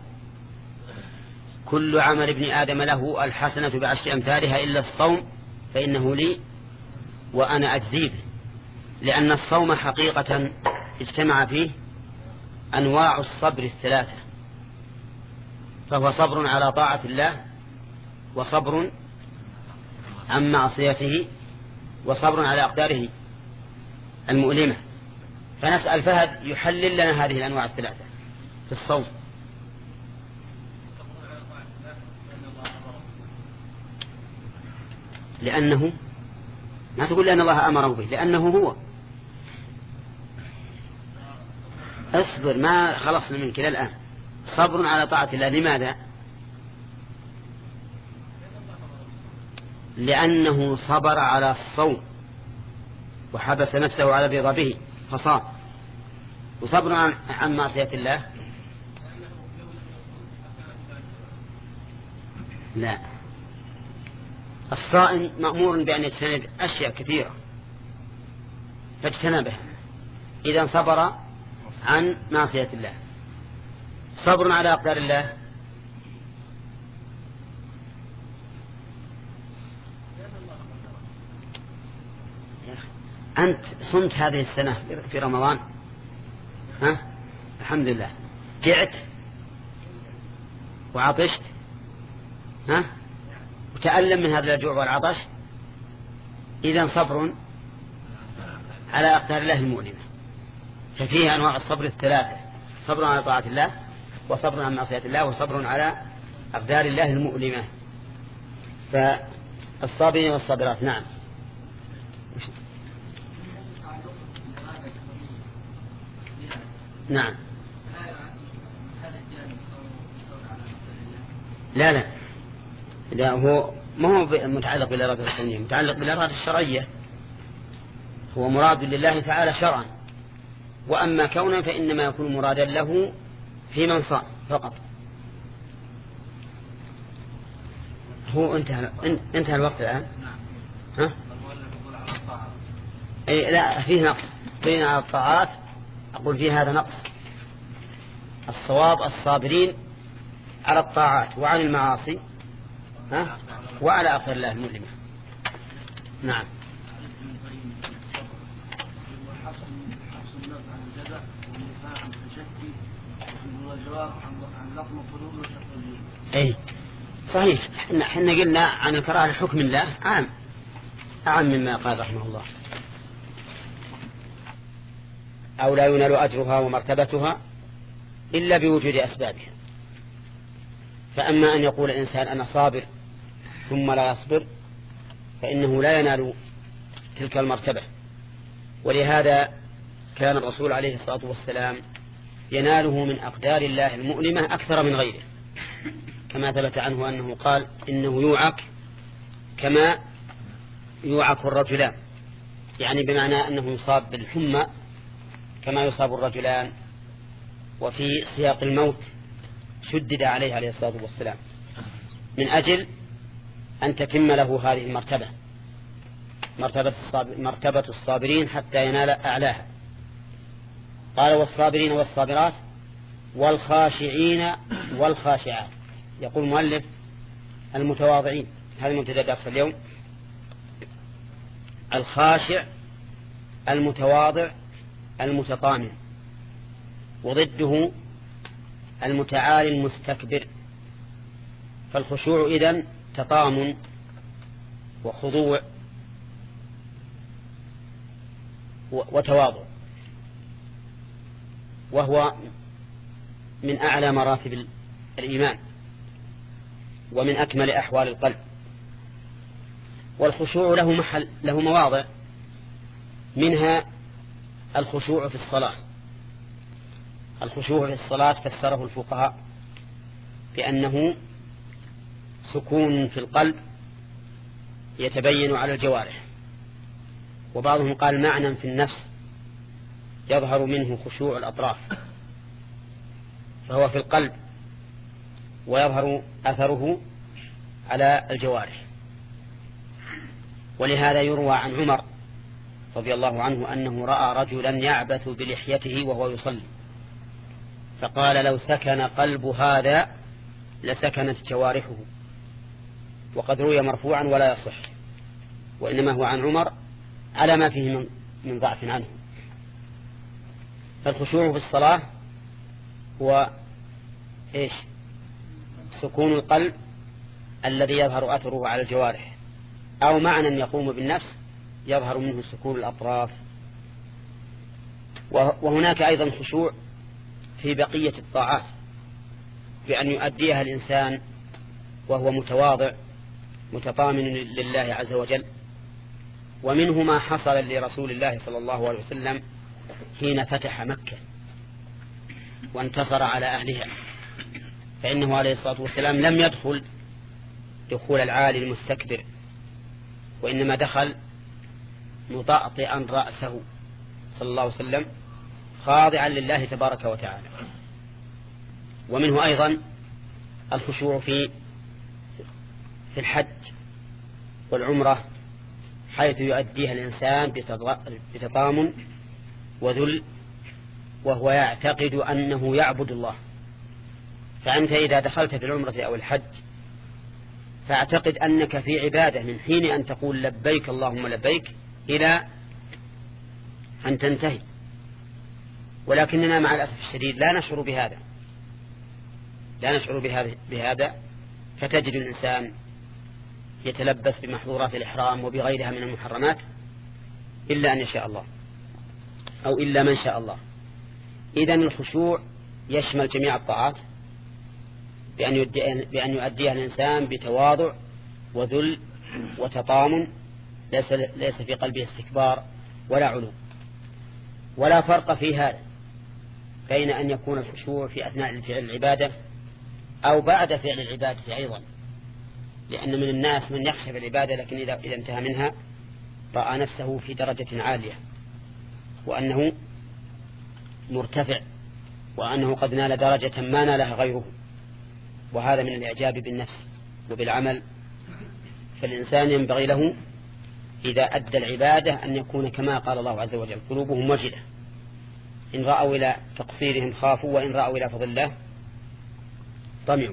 كل عمل ابن آدم له الحسنة بعشر أمثالها إلا الصوم فإنه لي وأنا أجزي به، لأن الصوم حقيقة اجتمع فيه أنواع الصبر الثلاثة، فهو صبر على طاعة الله وصبر عن معصيته وصبر على أقداره المؤلمة. فنسأل فهد يحلل لنا هذه الأنواع الثلاثة في الصوم. لأنه ما تقول لأن الله أمره به، لأنه هو. اصبر، ما خلصنا منك إلى الآن. صبر على طاعة الله، لماذا؟ لأنه صبر على الصوم وحبس نفسه على الرضا به فصام. وصبر عن, عن معصية الله لا، الصائم مأمور بأن يجتنب أشياء كثيرة فاجتنبها، إذا صبر عن معصية الله. صبر على أقدار الله أنت صمت هذه السنة في رمضان، ها؟ الحمد لله. جعت وعطشت، ها؟ وتألم من هذا الجوع والعطش، إذن صبر على أقدار الله المؤلمة. ففيها أنواع الصبر الثلاثة: صبر على طاعة الله وصبر عن معصية الله وصبر على أقدار الله المؤلمة. فالصابرين والصابرات. نعم. نعم. لا لا لا، هو ما هو متعلق بالإرادة الكونية، متعلق بالإرادة الشرعية. هو مراد لله تعالى شرعا، وأما كونا فإنما يكون مرادا له في من صام فقط. هو انتهى انتهى الوقت الآن. ها؟ أي لا، فيه نقص. فيه على الطاعات أقول فيه هذا نقص. الصواب الصابرين على الطاعات وعن المعاصي، ها؟ وعلى أقدار الله المؤلمة. نعم. عن تشكي والجواب عن لقم القلوب والتقليد. أي صحيح. احنا احنا قلنا عن الكراهة لحكم الله عام أعم مما قال رحمه الله. أو لا ينال أجرها ومرتبتها إلا بوجود أسبابها. فأما أن يقول الإنسان أنا صابر ثم لا يصبر فإنه لا ينال تلك المرتبة. ولهذا كان الرسول عليه الصلاة والسلام يناله من أقدار الله المؤلمة أكثر من غيره، كما ثبت عنه أنه قال إنه يوعك كما يوعك الرجلان، يعني بمعنى أنه يصاب بالحمى كما يصاب الرجلان. وفي سياق الموت شدد عليه عليه الصلاة والسلام من أجل أن تتم له هذه المرتبة، مرتبة, الصابر مرتبة الصابرين حتى ينال أعلاها. قال والصابرين والصابرات والخاشعين والخاشعات. يقول المؤلف المتواضعين، هذا مبتدأ درس اليوم. الخاشع المتواضع المتطامن، وضده المتعالي المستكبر. فالخشوع إذن تطامن وخضوع وتواضع، وهو من أعلى مراتب الإيمان ومن أكمل أحوال القلب. والخشوع له محل له مواضع، منها الخشوع في الصلاة. الخشوع في الصلاة فسره الفقهاء بأنه سكون في القلب يتبين على الجوارح، وبعضهم قال معنى في النفس يظهر منه خشوع الأطراف، فهو في القلب ويظهر أثره على الجوارح. ولهذا يروى عن عمر رضي الله عنه أنه رأى رجلا يعبث بلحيته وهو يصلي، فقال لو سكن قلب هذا لسكنت جوارحه. وقد روي مرفوعا ولا يصح، وإنما هو عن عمر على ما فيه من, من ضعف عنه. فالخشوع في الصلاة هو إيش؟ سكون القلب الذي يظهر أثره على الجوارح، أو معنى يقوم بالنفس يظهر منه سكون الأطراف. وهناك أيضا خشوع في بقية الطاعات بأن يؤديها الإنسان وهو متواضع متطامن لله عز وجل. ومنه ما حصل لرسول الله صلى الله عليه وسلم حين فتح مكة وانتصر على أهلها، فإنه عليه الصلاة والسلام لم يدخل دخول العالي المستكبر، وإنما دخل مطأطئا رأسه صلى الله عليه وسلم خاضعا لله تبارك وتعالى. ومنه أيضا الخشوع في في الحج والعمرة، حيث يؤديها الإنسان بتطامن وذل، وهو يعتقد أنه يعبد الله. فأنت إذا دخلت في العمرة أو الحج فاعتقد أنك في عبادة من حين أن تقول لبيك اللهم لبيك إلى أن تنتهي. ولكننا مع الأسف الشديد لا نشعر بهذا لا نشعر بهذا, بهذا فتجد الإنسان يتلبس بمحظورات الإحرام وبغيرها من المحرمات إلا أن يشاء الله أو إلا من شاء الله. إذن الخشوع يشمل جميع الطاعات بأن, بأن يؤديها الإنسان بتواضع وذل وتطامن، ليس, ليس في قلبه استكبار ولا علو. ولا فرق في هذا بين أن يكون الخشوع في أثناء فعل العبادة أو بعد فعل العبادة أيضا، لأن من الناس من يخشى في العبادة لكن إذا, إذا انتهى منها رأى نفسه في درجة عالية وأنه مرتفع وأنه قد نال درجة ما نالها غيره، وهذا من الإعجاب بالنفس وبالعمل. فالإنسان ينبغي له إذا أدى العبادة أن يكون كما قال الله عز وجل قلوبهم وجلة، إن رأوا إلى تقصيرهم خافوا وإن رأوا إلى فضل الله طمعوا.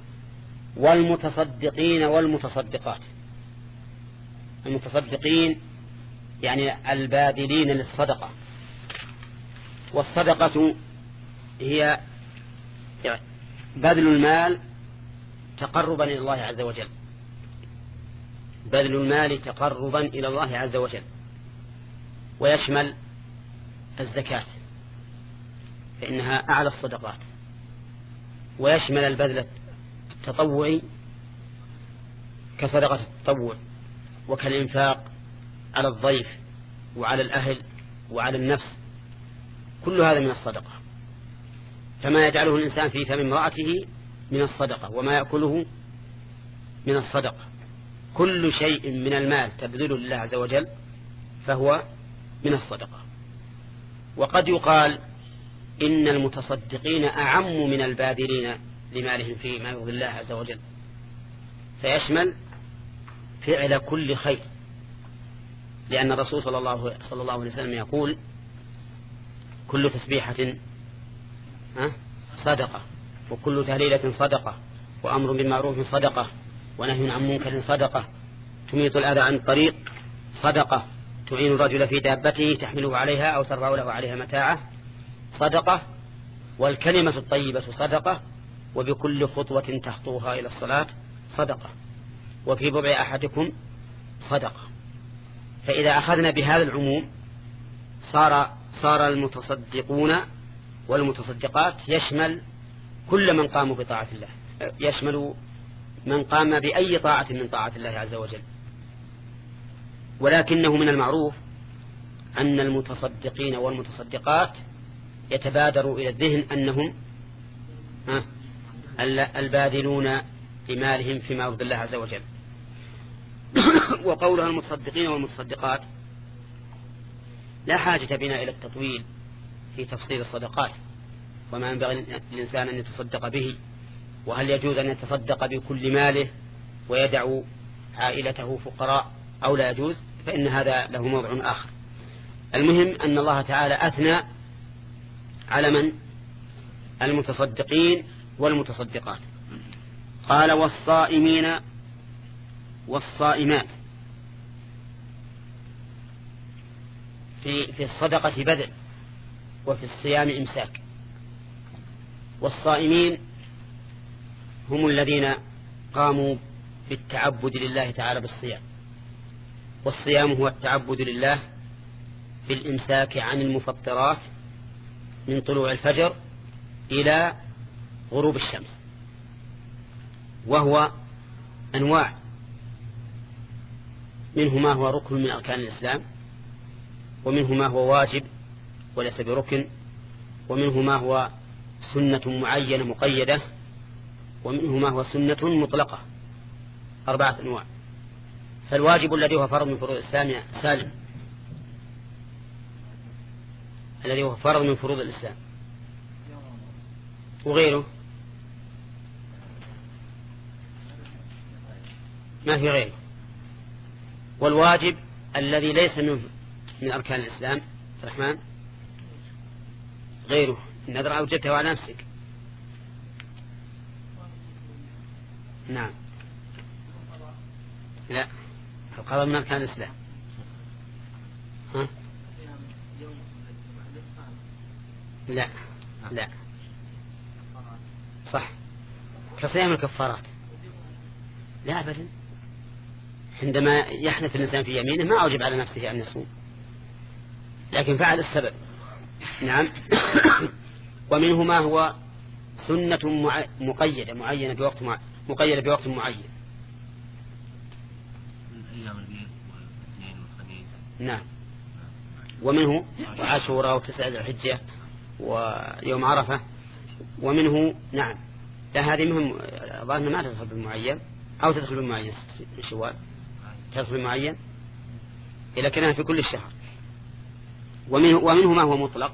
والمتصدقين والمتصدقات، المتصدقين يعني الباذلين للصدقة. والصدقة هي بذل المال تقربا إلى الله عز وجل، بذل المال تقربا إلى الله عز وجل، ويشمل الزكاة فإنها أعلى الصدقات، ويشمل البذل التطوعي كصدقة التطوع، وكالإنفاق على الضيف وعلى الأهل وعلى النفس، كل هذا من الصدقة. فما يجعله الإنسان في فم امرأته من الصدقة، وما يأكله من الصدقة، كل شيء من المال تبذله لله عز وجل فهو من الصدقة. وقد يقال إن المتصدقين أعم من الباذلين لمالهم فيما يرضي الله عز وجل، فيشمل فعل كل خير، لأن الرسول صلى الله, صلى الله عليه وسلم يقول كل تسبيحة صدقة، وكل تهليلة صدقة، وأمر بالمعروف صدقة، ونهي عن منكر صدقة، تميط الأذى عن الطريق صدقة، تعين الرجل في دابته تحمله عليها أو ترفع له عليها متاعه صدقة، والكلمة الطيبة صدقة، وبكل خطوة تخطوها إلى الصلاة صدقة، وفي بضع أحدكم صدقة. فإذا أخذنا بهذا العموم صار صار المتصدقون والمتصدقات يشمل كل من قاموا بطاعة الله، يشمل من قام بأي طاعة من طاعة الله عز وجل. ولكنه من المعروف أن المتصدقين والمتصدقات يتبادر إلى الذهن أنهم الباذلون بمالهم فيما يرضي الله عز وجل. وقولها المتصدقين والمتصدقات لا حاجة بنا إلى التطويل في تفصيل الصدقات، وما ينبغي للإنسان أن يتصدق به، وهل يجوز أن يتصدق بكل ماله ويدع عائلته فقراء أو لا يجوز، فإن هذا له موضع آخر. المهم أن الله تعالى أثنى على من؟ المتصدقين والمتصدقات. قال والصائمين والصائمات. في في الصدقة بذل، وفي الصيام إمساك. والصائمين هم الذين قاموا بالتعبد لله تعالى بالصيام، والصيام هو التعبد لله بالإمساك عن المفطرات من طلوع الفجر إلى غروب الشمس، وهو أنواع، منه ما هو ركن من أركان الإسلام، ومنه ما هو واجب وليس بركن، ومنه ما هو سنة معينة مقيدة، ومنه ما هو سنة مطلقة، أربعة أنواع. فالواجب الذي هو فرض من فروض الإسلام سالم، الذي هو فرض من فروض الإسلام، وغيره ما في غيره. والواجب الذي ليس من من أركان الإسلام الرحمن غيره، النذر أوجبته على نفسك. نعم، لا، القضاء من أركان الإسلام. ها؟ لا لا صح، كصيام الكفارات لا أبدا. عندما يحنث الإنسان في يمينه ما أوجب على نفسه أن يصوم، لكن فعل السبب. نعم. ومنه ما هو سنة مقيدة معينة بوقت مع... مقيدة بوقت معين. أيام البيض والاثنين والخميس. نعم. ومنه عاشوراء وتسعة ذي الحجة ويوم عرفة. ومنه نعم، لا هذه مهم، ظاهرنا ما تدخل بالمعين أو تدخل بالمعين في شوال، تدخل بالمعين إذا كان في كل الشهر. ومنه, ومنه ما هو مطلق،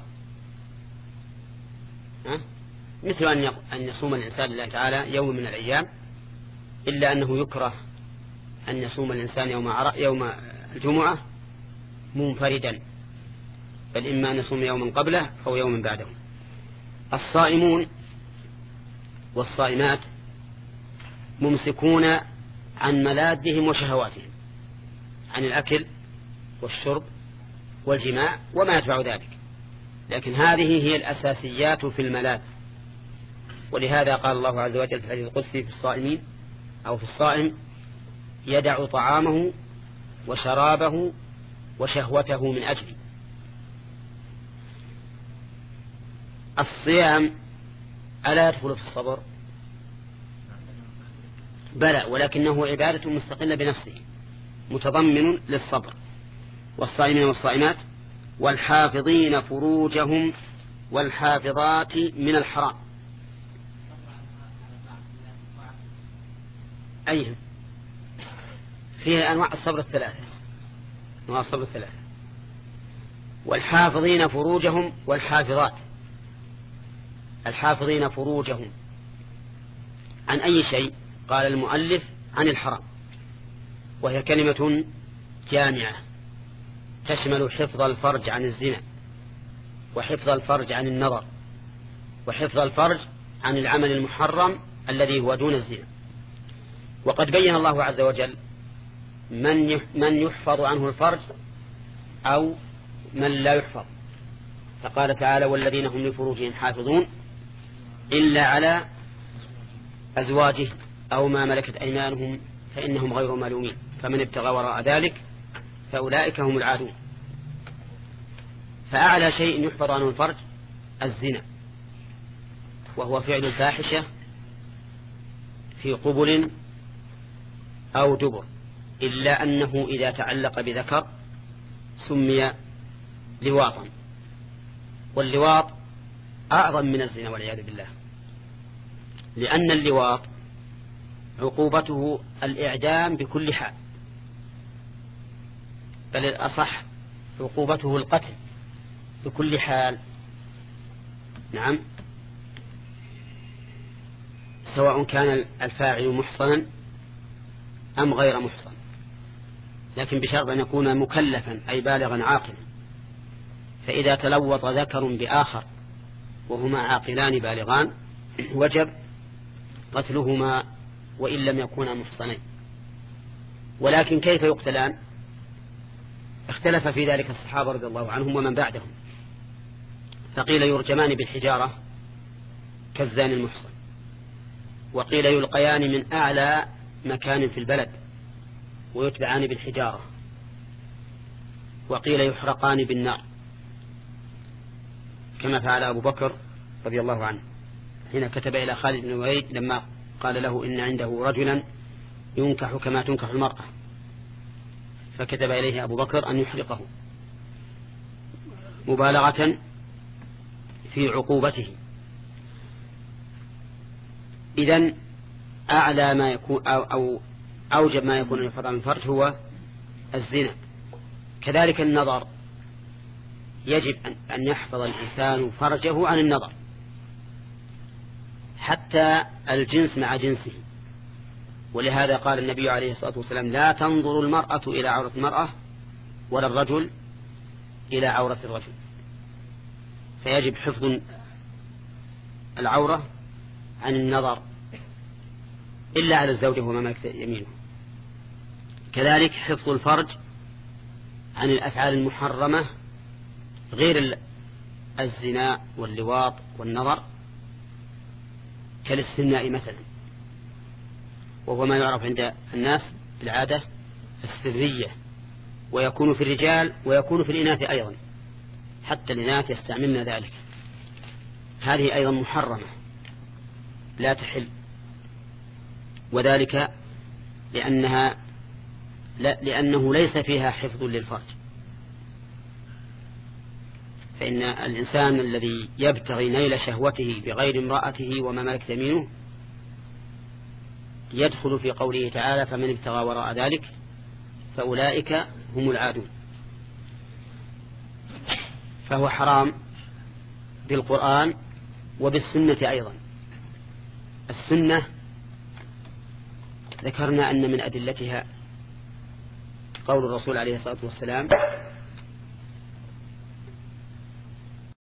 ها؟ مثل أن يصوم الإنسان لله تعالى يوم من الأيام، إلا أنه يكره أن يصوم الإنسان يوم يوم الجمعة منفردا، بل إما أن يصوم يوما قبله أو يوما بعده. الصائمون والصائمات ممسكون عن ملاذهم وشهواتهم، عن الأكل والشرب والجماع وما يتبع ذلك، لكن هذه هي الأساسيات في الملاذ. ولهذا قال الله عز وجل في الحديث القدسي في الصائمين أو في الصائم: يدع طعامه وشرابه وشهوته من أجلي. الصيام ألا يدخل في الصبر؟ بلى، ولكنه عبادة مستقلة بنفسه متضمن للصبر. والصائمين والصائمات والحافظين فروجهم والحافظات من الحرام. أيها فيها أنواع الصبر الثلاثة، أنواع الصبر الثلاثة. والحافظين فروجهم والحافظات. الحافظين فروجهم عن أي شيء؟ قال المؤلف: عن الحرام، وهي كلمة جامعة تشمل حفظ الفرج عن الزنا، وحفظ الفرج عن النظر، وحفظ الفرج عن العمل المحرم الذي هو دون الزنا. وقد بين الله عز وجل من من يحفظ عنه الفرج أو من لا يحفظ، فقال تعالى: والذين هم لفروجهم حافظون إلا على أزواجه أو ما ملكت أيمانهم فإنهم غير ملومين، فمن ابتغى وراء ذلك فأولئك هم العادون. فأعلى شيء يحفظ عنه الفرج الزنا، وهو فعل الفاحشة في قبل أو دبر، إلا أنه إذا تعلق بذكر سمي لواطا، واللواط أعظم من الزنا والعياذ بالله، لأن اللواط عقوبته الإعدام بكل حال، بل الأصح عقوبته القتل بكل حال. نعم، سواء كان الفاعل محصنا أم غير محصن، لكن بشرط أن يكون مكلفا أي بالغا عاقلا. فإذا تلوط ذكر بآخر وهما عاقلان بالغان وجب قتلهما وإن لم يكونا محصنين. ولكن كيف يقتلان؟ اختلف في ذلك الصحابة رضي الله عنهم ومن بعدهم، فقيل يرجمان بالحجارة كالزاني المحصن، وقيل يلقيان من أعلى مكان في البلد ويتبعان بالحجارة، وقيل يحرقان بالنار كما فعل أبو بكر رضي الله عنه حين كتب إلى خالد بن الوليد لما قال له إن عنده رجلا ينكح كما تنكح المرأة، فكتب إليه أبو بكر أن يحرقه مبالغة في عقوبته. إذن أعلى ما يكون أو, أو أوجب ما يكون يحفظ من فرج هو الزنا. كذلك النظر، يجب أن يحفظ الإنسان فرجه عن النظر، حتى الجنس مع جنسه. ولهذا قال النبي عليه الصلاة والسلام: لا تنظر المرأة إلى عورة المرأة ولا الرجل إلى عورة الرجل. فيجب حفظ العورة عن النظر إلا على الزوجة وما ملكت يمينه. كذلك حفظ الفرج عن الأفعال المحرمة غير الزنا واللواط والنظر، كالاستمناء مثلا، وهو ما يعرف عند الناس بالعادة السرية، ويكون في الرجال ويكون في الإناث أيضا، حتى الإناث يستعملن ذلك. هذه أيضا محرمة لا تحل، وذلك لأنها لا لأنه ليس فيها حفظ للفرج. فإن الإنسان الذي يبتغي نيل شهوته بغير امرأته وما ملكت يمينه يدخل في قوله تعالى: فمن ابتغى وراء ذلك فأولئك هم العادون. فهو حرام بالقرآن وبالسنة أيضا. السنة ذكرنا أن من أدلتها قول الرسول عليه الصلاة والسلام: